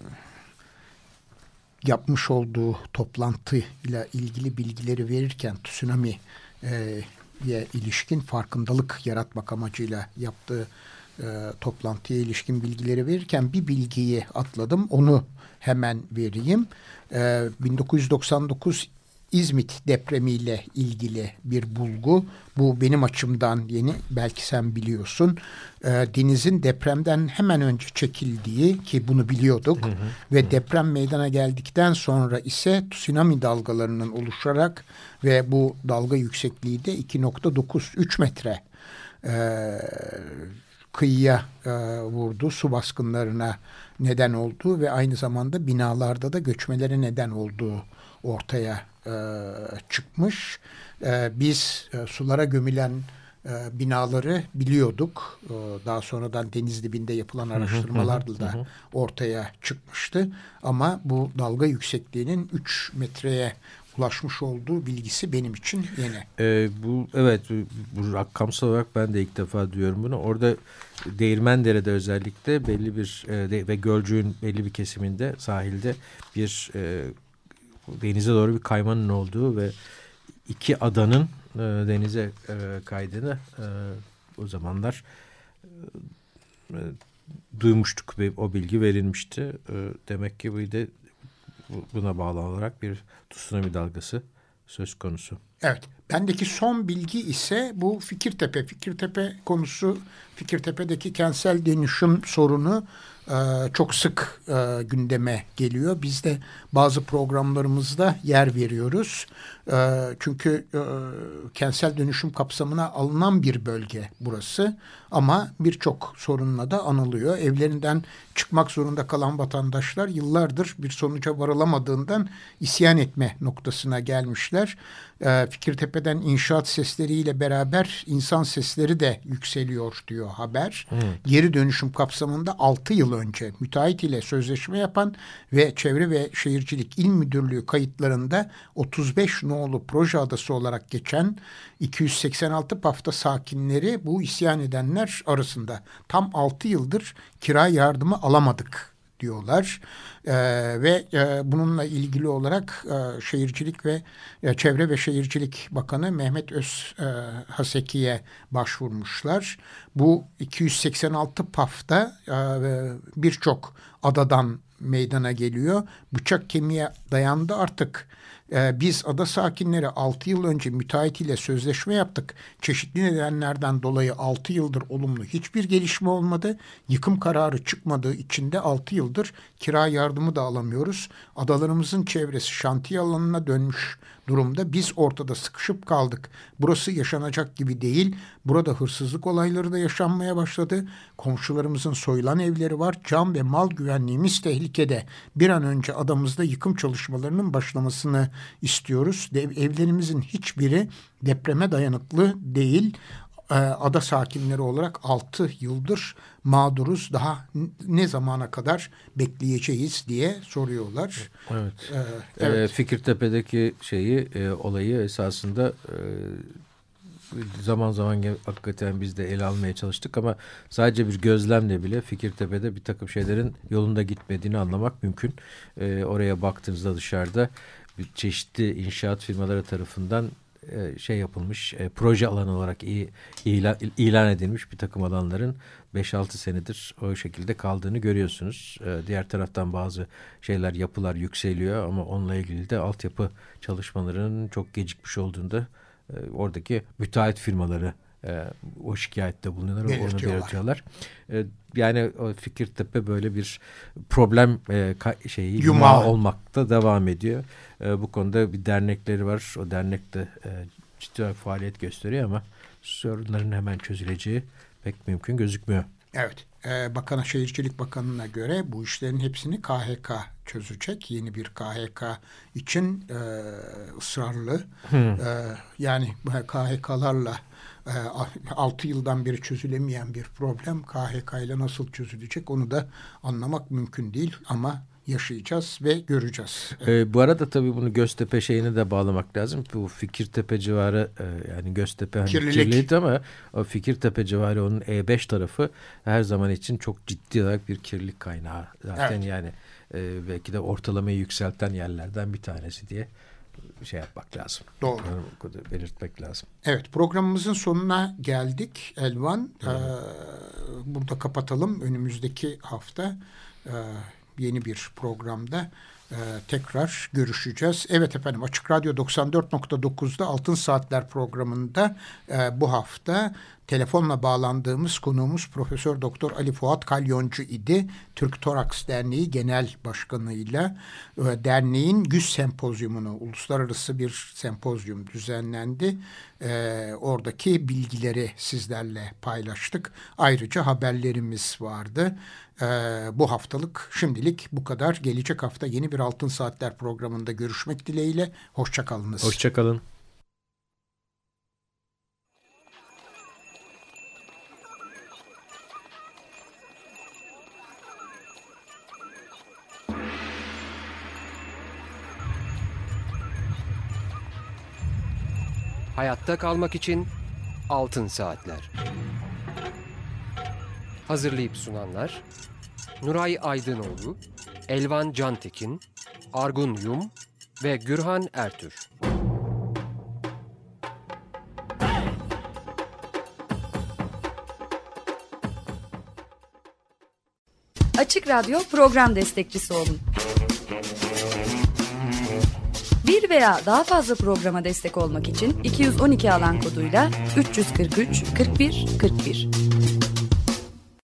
yapmış olduğu toplantıyla ilgili bilgileri verirken tsunami'ye ilişkin farkındalık yaratmak amacıyla yaptığı e, toplantıya ilişkin bilgileri verirken bir bilgiyi atladım. Onu hemen vereyim. Ee, bin dokuz yüz doksan dokuz İzmit depremiyle ilgili bir bulgu. Bu benim açımdan yeni. Belki sen biliyorsun. Ee, denizin depremden hemen önce çekildiği ki bunu biliyorduk. Hı hı. Ve deprem meydana geldikten sonra ise tsunami dalgalarının oluşarak ve bu dalga yüksekliği de iki nokta dokuz üç metre ee, kıyıya e, vurdu. Su baskınlarına neden olduğu ve aynı zamanda binalarda da göçmelere neden olduğu ortaya e, çıkmış. E, biz e, sulara gömülen e, binaları biliyorduk. E, daha sonradan deniz dibinde yapılan araştırmalarla da ortaya çıkmıştı. Ama bu dalga yüksekliğinin üç metreye ulaşmış olduğu bilgisi benim için yeni. Ee, bu evet bu rakamsal olarak ben de ilk defa duyuyorum bunu. Orada Değirmendere'de özellikle belli bir e, de, ve Gölcük'ün belli bir kesiminde sahilde bir e, denize doğru bir kaymanın olduğu ve iki adanın e, denize e, kaydığını e, o zamanlar e, duymuştuk ve o bilgi verilmişti. E, demek ki bu de buna bağlı olarak bir tsunami dalgası söz konusu. Evet. Bendeki son bilgi ise bu Fikirtepe. Fikirtepe konusu, Fikirtepe'deki kentsel dönüşüm sorunu e, çok sık e, gündeme geliyor. Biz de bazı programlarımızda yer veriyoruz. E, çünkü e, kentsel dönüşüm kapsamına alınan bir bölge burası. Ama birçok sorunla da anılıyor. Evlerinden çıkmak zorunda kalan vatandaşlar yıllardır bir sonuca varılamadığından isyan etme noktasına gelmişler. E, Fikirtepe'den inşaat sesleriyle beraber insan sesleri de yükseliyor diyor haber. Hmm. Geri dönüşüm kapsamında altı yıl önce müteahhit ile sözleşme yapan ve Çevre ve Şehircilik İl Müdürlüğü kayıtlarında otuz beş nolu proje adası olarak geçen iki yüz seksen altı Paf'ta sakinleri bu isyan edenler arasında. Tam altı yıldır kira yardımı alamadık diyorlar. Ee, ve e, bununla ilgili olarak e, Şehircilik ve e, Çevre ve Şehircilik Bakanı Mehmet Öz e, Haseki'ye başvurmuşlar. Bu iki yüz seksen altı Paf'ta e, birçok adadan meydana geliyor. Bıçak kemiğe dayandı artık. Ee, biz ada sakinleri altı yıl önce müteahhit ile sözleşme yaptık. Çeşitli nedenlerden dolayı altı yıldır olumlu hiçbir gelişme olmadı. Yıkım kararı çıkmadığı için de altı yıldır kira yardımı da alamıyoruz. Adalarımızın çevresi şantiye alanına dönmüş durumda. Biz ortada sıkışıp kaldık. Burası yaşanacak gibi değil. Burada hırsızlık olayları da yaşanmaya başladı. Komşularımızın soyulan evleri var. Can ve mal güvenliğimiz tehlikede. Bir an önce adamızda yıkım çalışmalarının başlamasını istiyoruz. Evlerimizin hiçbiri depreme dayanıklı değil. Ada sakinleri olarak altı yıldır mağduruz. Daha ne zamana kadar bekleyeceğiz diye soruyorlar. Evet. Ee, evet. E, Fikirtepe'deki şeyi e, olayı esasında e, zaman zaman hakikaten biz de ele almaya çalıştık ama sadece bir gözlemle bile Fikirtepe'de bir takım şeylerin yolunda gitmediğini anlamak mümkün. E, oraya baktığınızda dışarıda bir çeşitli inşaat firmaları tarafından şey yapılmış, e, proje alanı olarak iyi, ilan, ilan edilmiş bir takım alanların beş altı senedir o şekilde kaldığını görüyorsunuz. E, diğer taraftan bazı şeyler, yapılar yükseliyor ama onunla ilgili de altyapı çalışmalarının çok gecikmiş olduğunda e, oradaki müteahhit firmaları e, o şikayette bulunuyorlar, onu belirtiyorlar. E, yani o Fikirtepe böyle bir problem e, ka- şeyi yumağı olmakta devam ediyor. E, bu konuda bir dernekleri var. O dernek de e, ciddi faaliyet gösteriyor ama sorunların hemen çözüleceği pek mümkün gözükmüyor. Evet. E, Bakan Şehircilik Bakanı'na göre bu işlerin hepsini K H K çözecek. Yeni bir K H K için e, ısrarlı. E, yani K H K'larla altı yıldan beri çözülemeyen bir problem K H K ile nasıl çözülecek onu da anlamak mümkün değil ama yaşayacağız ve göreceğiz. Ee, bu arada tabii bunu Göztepe şeyine de bağlamak lazım. Bu Fikirtepe civarı e, yani Göztepe hani kirliydi ama o Fikirtepe civarı onun E beş tarafı her zaman için çok ciddi olarak bir kirlilik kaynağı. Zaten evet. yani e, belki de ortalamayı yükselten yerlerden bir tanesi diye şey yapmak lazım. Doğru. Belirtmek lazım. Evet, programımızın sonuna geldik Elvan. Evet. Ee, burada kapatalım. Önümüzdeki hafta e, yeni bir programda e, tekrar görüşeceğiz. Evet efendim, Açık Radyo doksan dört nokta dokuz'da Altın Saatler programında e, bu hafta telefonla bağlandığımız konuğumuz Profesör Doktor Ali Fuat Kalyoncu idi. Türk Toraks Derneği Genel Başkanı'yla e, derneğin Güz Sempozyumunu, uluslararası bir sempozyum düzenlendi. E, oradaki bilgileri sizlerle paylaştık. Ayrıca haberlerimiz vardı. E, bu haftalık şimdilik bu kadar. Gelecek hafta yeni bir Altın Saatler programında görüşmek dileğiyle. Hoşçakalınız. Hoşçakalın. Hayatta kalmak için Altın Saatler. Hazırlayıp sunanlar Nuray Aydınoğlu, Elvan Cantekin, Argun Yum ve Gürhan Ertür. Açık Radyo program destekçisi olun. Bir veya daha fazla programa destek olmak için iki yüz on iki alan koduyla üç yüz kırk üç kırk bir kırk bir.